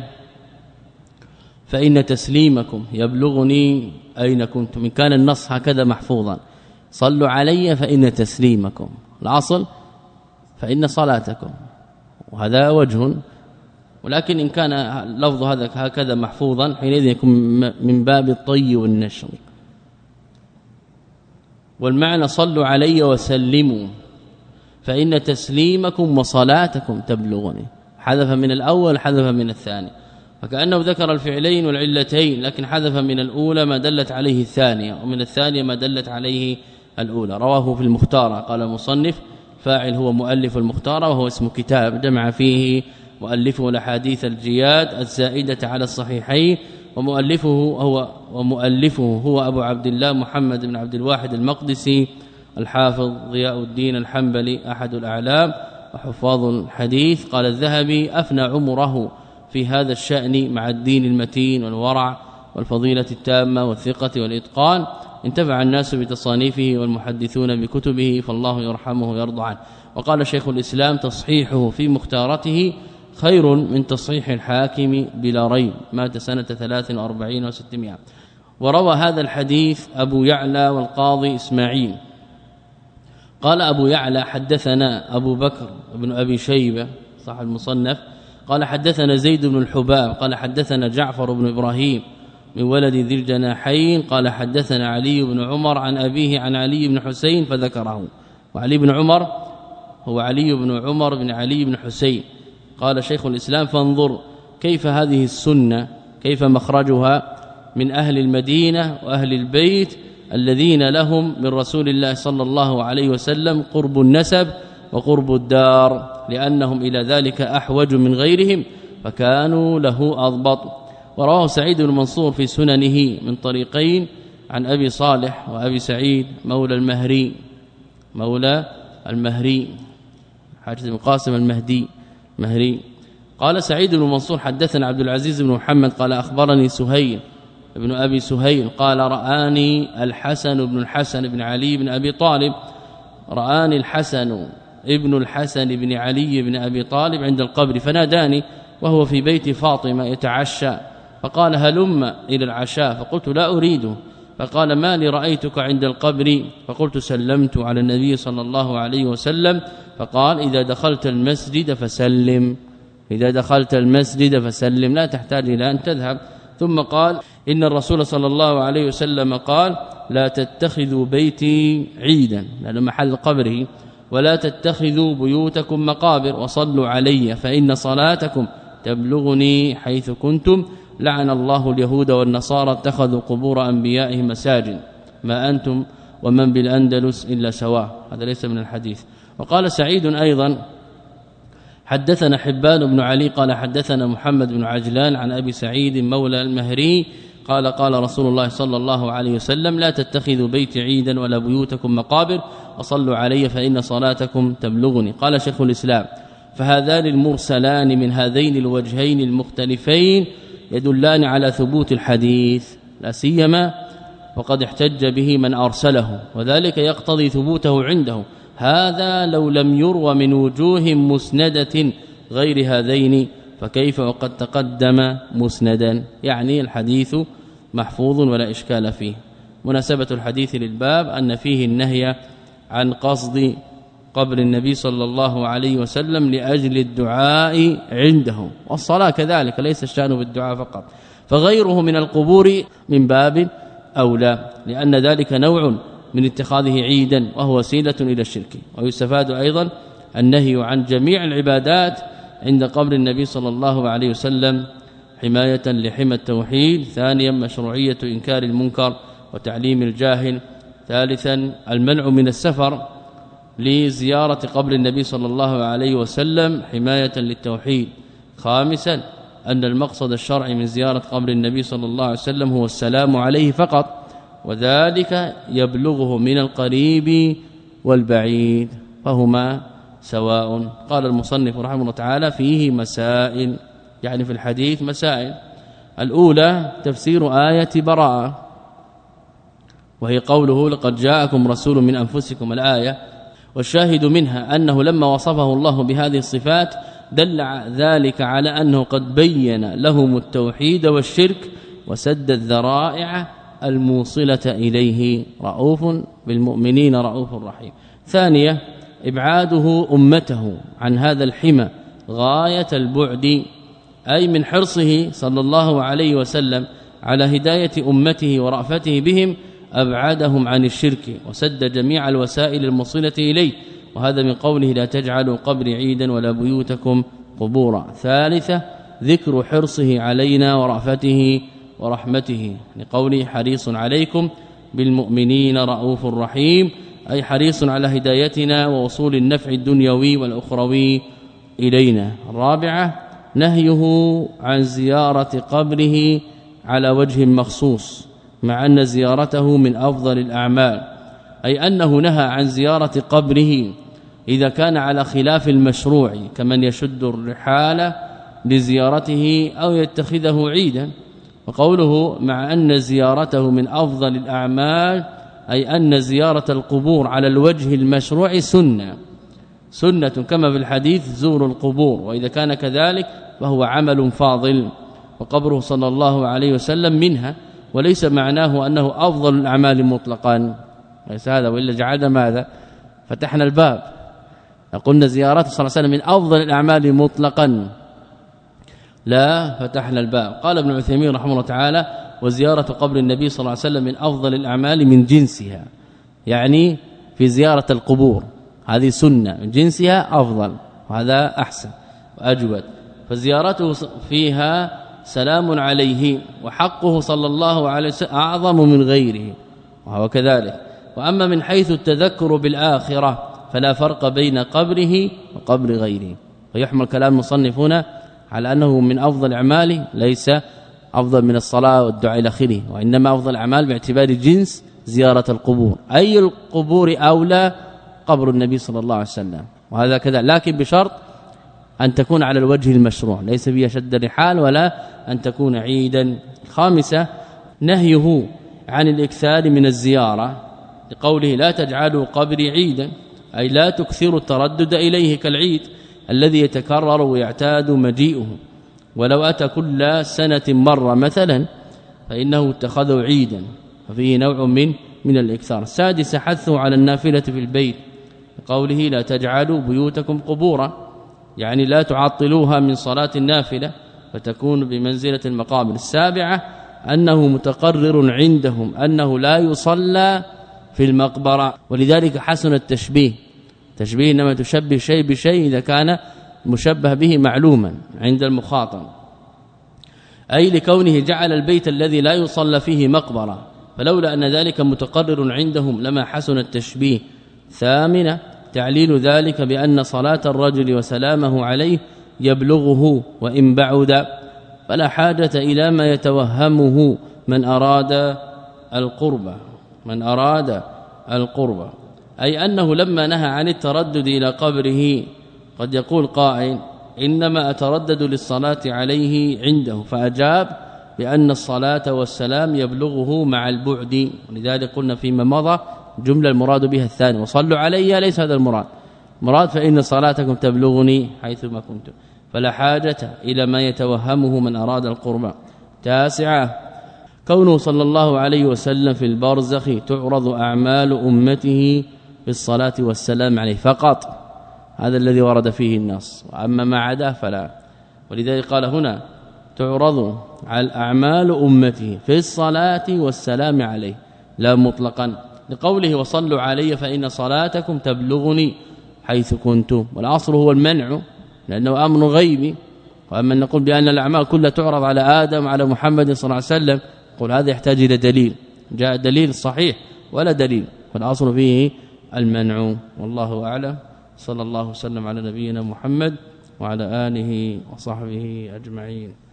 فإن تسليمكم يبلغني أين كنتم، إن كان النص هكذا محفوظا صلوا علي فإن تسليمكم، العصل فإن صلاتكم، وهذا وجه. ولكن إن كان اللفظ هذا هكذا محفوظا حينئذ يكون من باب الطي والنشر. والمعنى صلوا علي وسلموا فإن تسليمكم وصلاتكم تبلغني، حذف من الأول حذف من الثاني، فكأنه ذكر الفعلين والعلتين، لكن حذف من الأولى ما دلت عليه الثانية، ومن الثانية ما دلت عليه الأولى. رواه في المختار، قال المصنف فاعل هو مؤلف المختار، وهو اسم كتاب جمع فيه مؤلفه الأحاديث الجياد الزائدة على الصحيحين، ومؤلفه هو ومؤلفه هو أبو عبد الله محمد بن عبد الواحد المقدسي الحافظ ضياء الدين الحنبلي أحد الأعلام وحفاظ الحديث. قال الذهبي أفنى عمره في هذا الشأن مع الدين المتين والورع والفضيلة التامة والثقة والإتقان، انتفع الناس بتصانيفه والمحدثون بكتبه، فالله يرحمه ويرضى عنه. وقال شيخ الإسلام تصحيحه في مختارته خير من تصحيح الحاكم بلا ريب، مات سنة ثلاث وأربعين وستمائة. وروى هذا الحديث أبو يعلى والقاضي إسماعيل. قال أبو يعلى حدثنا أبو بكر بن أبي شيبة صاحب المصنف قال حدثنا زيد بن الحباب قال حدثنا جعفر بن إبراهيم من ولد ذي الجناحين قال حدثنا علي بن عمر عن أبيه عن علي بن حسين فذكره. وعلي بن عمر هو علي بن عمر بن علي بن حسين. قال شيخ الإسلام فانظر كيف هذه السنة كيف مخرجها من أهل المدينة وأهل البيت الذين لهم من رسول الله صلى الله عليه وسلم قرب النسب وقرب الدار، لأنهم إلى ذلك أحوج من غيرهم فكانوا له أضبط. ورواه سعيد بن منصور في سننه من طريقين عن أبي صالح وأبي سعيد مولى المهري مولى المهري حاجة بن قاسم المهدي مهري. قال سعيد بن منصور حدثنا عبد العزيز بن محمد قال أخبرني سهيل ابن أبي سهيل قال رآني الحسن بن الحسن بن علي بن أبي طالب رآني الحسن ابن الحسن بن علي بن أبي طالب عند القبر فناداني وهو في بيت فاطمة يتعشى فقال هلم إلى العشاء فقلت لا أريده، فقال ما لي رأيتك عند القبر، فقلت سلمت على النبي صلى الله عليه وسلم، فقال إذا دخلت المسجد فسلم إذا دخلت المسجد فسلم لا تحتاج إلى أن تذهب. ثم قال إن الرسول صلى الله عليه وسلم قال لا تتخذوا بيتي عيدا لأنه محل قبره، ولا تتخذوا بيوتكم مقابر، وصلوا علي فإن صلاتكم تبلغني حيث كنتم. لعن الله اليهود والنصارى اتخذوا قبور أنبيائهم مساجد ما أنتم ومن بالأندلس إلا سواء. هذا ليس من الحديث. وقال سعيد أيضا حدثنا حبان بن علي قال حدثنا محمد بن عجلان عن أبي سعيد مولى المهري قال قال رسول الله صلى الله عليه وسلم لا تتخذوا بيت عيدا ولا بيوتكم مقابر وصلوا علي فإن صلاتكم تبلغني. قال شيخ الإسلام فهذان المرسلان من هذين الوجهين المختلفين يدلان على ثبوت الحديث لا سيما وقد احتج به من أرسله وذلك يقتضي ثبوته عنده. هذا لو لم يروى من وجوه مسندة غير هذين فكيف وقد تقدم مسندا يعني الحديث محفوظ ولا إشكال فيه. مناسبة الحديث للباب أن فيه النهي عن قصد قبر النبي صلى الله عليه وسلم لأجل الدعاء عنده والصلاة كذلك ليس الشأن بالدعاء فقط فغيره من القبور من باب أولى لأن ذلك نوع من اتخاذه عيدا وهو وسيلة إلى الشرك. ويستفاد أيضا النهي عن جميع العبادات عند قبر النبي صلى الله عليه وسلم حماية لحمى التوحيد. ثانيا مشروعية إنكار المنكر وتعليم الجاهل. ثالثا المنع من السفر لزيارة قبر النبي صلى الله عليه وسلم حماية للتوحيد. خامسا أن المقصد الشرعي من زيارة قبر النبي صلى الله عليه وسلم هو السلام عليه فقط وذلك يبلغه من القريب والبعيد فهما سواء. قال المصنف رحمه الله تعالى فيه مسائل يعني في الحديث مسائل. الأولى تفسير آية براءة وهي قوله لقد جاءكم رسول من أنفسكم الآية والشاهد منها أنه لما وصفه الله بهذه الصفات دل ذلك على أنه قد بين لهم التوحيد والشرك وسد الذرائع الموصلة إليه رؤوف بالمؤمنين رؤوف رحيم. ثانية إبعاده أمته عن هذا الحمى غاية البعد أي من حرصه صلى الله عليه وسلم على هداية أمته ورأفته بهم أبعدهم عن الشرك وسد جميع الوسائل الموصلة إليه وهذا من قوله لا تجعلوا قبري عيدا ولا بيوتكم قبورا. ثالثة ذكر حرصه علينا ورأفته ورحمته لقوله حريص عليكم بالمؤمنين رؤوف رحيم أي حريص على هدايتنا ووصول النفع الدنيوي والأخروي إلينا. الرابعة نهيه عن زيارة قبره على وجه مخصوص مع أن زيارته من أفضل الأعمال أي أنه نهى عن زيارة قبره إذا كان على خلاف المشروع كمن يشد الرحال لزيارته أو يتخذه عيدا. وقوله مع أن زيارته من أفضل الأعمال أي أن زيارة القبور على الوجه المشروع سنة سنة كما في الحديث زوروا القبور وإذا كان كذلك فهو عمل فاضل وقبره صلى الله عليه وسلم منها وليس معناه أنه أفضل الأعمال مطلقا ليس هذا وإلا جعلنا ماذا فتحنا الباب قلنا زيارته صلى الله عليه وسلم من أفضل الأعمال مطلقا لا فتحنا الباب. قال ابن عثيمين رحمه الله تعالى وزيارة قبر النبي صلى الله عليه وسلم من أفضل الأعمال من جنسها يعني في زيارة القبور هذه سنة من جنسها أفضل وهذا أحسن وأجود فزيارته فيها سلام عليه وحقه صلى الله عليه وسلم أعظم من غيره وهو كذلك. وأما من حيث التذكر بالآخرة فلا فرق بين قبره وقبر غيره ويحمل كلام المصنفون على أنه من أفضل أعماله ليس أفضل من الصلاة والدعاء إلى آخره وإنما أفضل الأعمال باعتبار جنس زيارة القبور أي القبور أولى قبر النبي صلى الله عليه وسلم وهذا كذا لكن بشرط أن تكون على الوجه المشروع ليس فيها شد الرحال ولا أن تكون عيدا. خامسة نهيه عن الإكثار من الزيارة لقوله لا تجعلوا قبري عيدا أي لا تكثروا التردد إليه كالعيد الذي يتكرر ويعتاد مجيئه ولو أتى كل سنة مرة مثلا فإنه اتخذه عيدا ففيه نوع من من الإكثار. السادسة حثه على النافلة في البيت قوله لا تجعلوا بيوتكم قبورا يعني لا تعطلوها من صلاة النافلة فتكون بمنزلة المقابر. السابعة أنه متقرر عندهم أنه لا يصلى في المقبرة ولذلك حسن التشبيه تشبيه انما تشبه شيء بشيء إذا كان مشبه به معلوما عند المخاطب. أي لكونه جعل البيت الذي لا يصلى فيه مقبرة، فلولا أن ذلك متقرر عندهم لما حسن التشبيه. ثامنة تعليل ذلك بأن صلاة الرجل وسلامه عليه يبلغه وإن بعد، فلا حاجة إلى ما يتوهمه من أراد القربة من أراد القربة أي أنه لما نهى عن التردد إلى قبره قد يقول قائل إنما أتردد للصلاة عليه عنده، فأجاب بأن الصلاة والسلام يبلغه مع البعد، ولذلك قلنا فيما مضى جملة المراد بها الثاني وصلوا علي، ليس هذا المراد، مراد فإن صلاتكم تبلغني حيثما كنتم، فلا حاجة إلى ما يتوهمه من أراد القربة. تاسعة كونه صلى الله عليه وسلم في البرزخ تعرض أعمال أمته بالصلاة والسلام عليه فقط، هذا الذي ورد فيه النص، وأما ما عداه فلا. ولذلك قال هنا تعرض على أعمال أمته في الصلاة والسلام عليه لا مطلقا، لقوله وصلوا علي فإن صلاتكم تبلغني حيث كنتم، والعصر هو المنع لأنه أمر غيبي. وأما نقول بأن الأعمال كلها تعرض على آدم على محمد صلى الله عليه وسلم، قل هذا يحتاج إلى دليل، جاء دليل صحيح ولا دليل، فالعصر فيه المنع. والله أعلم. صلى الله وسلم على نبينا محمد وعلى آله وصحبه أجمعين.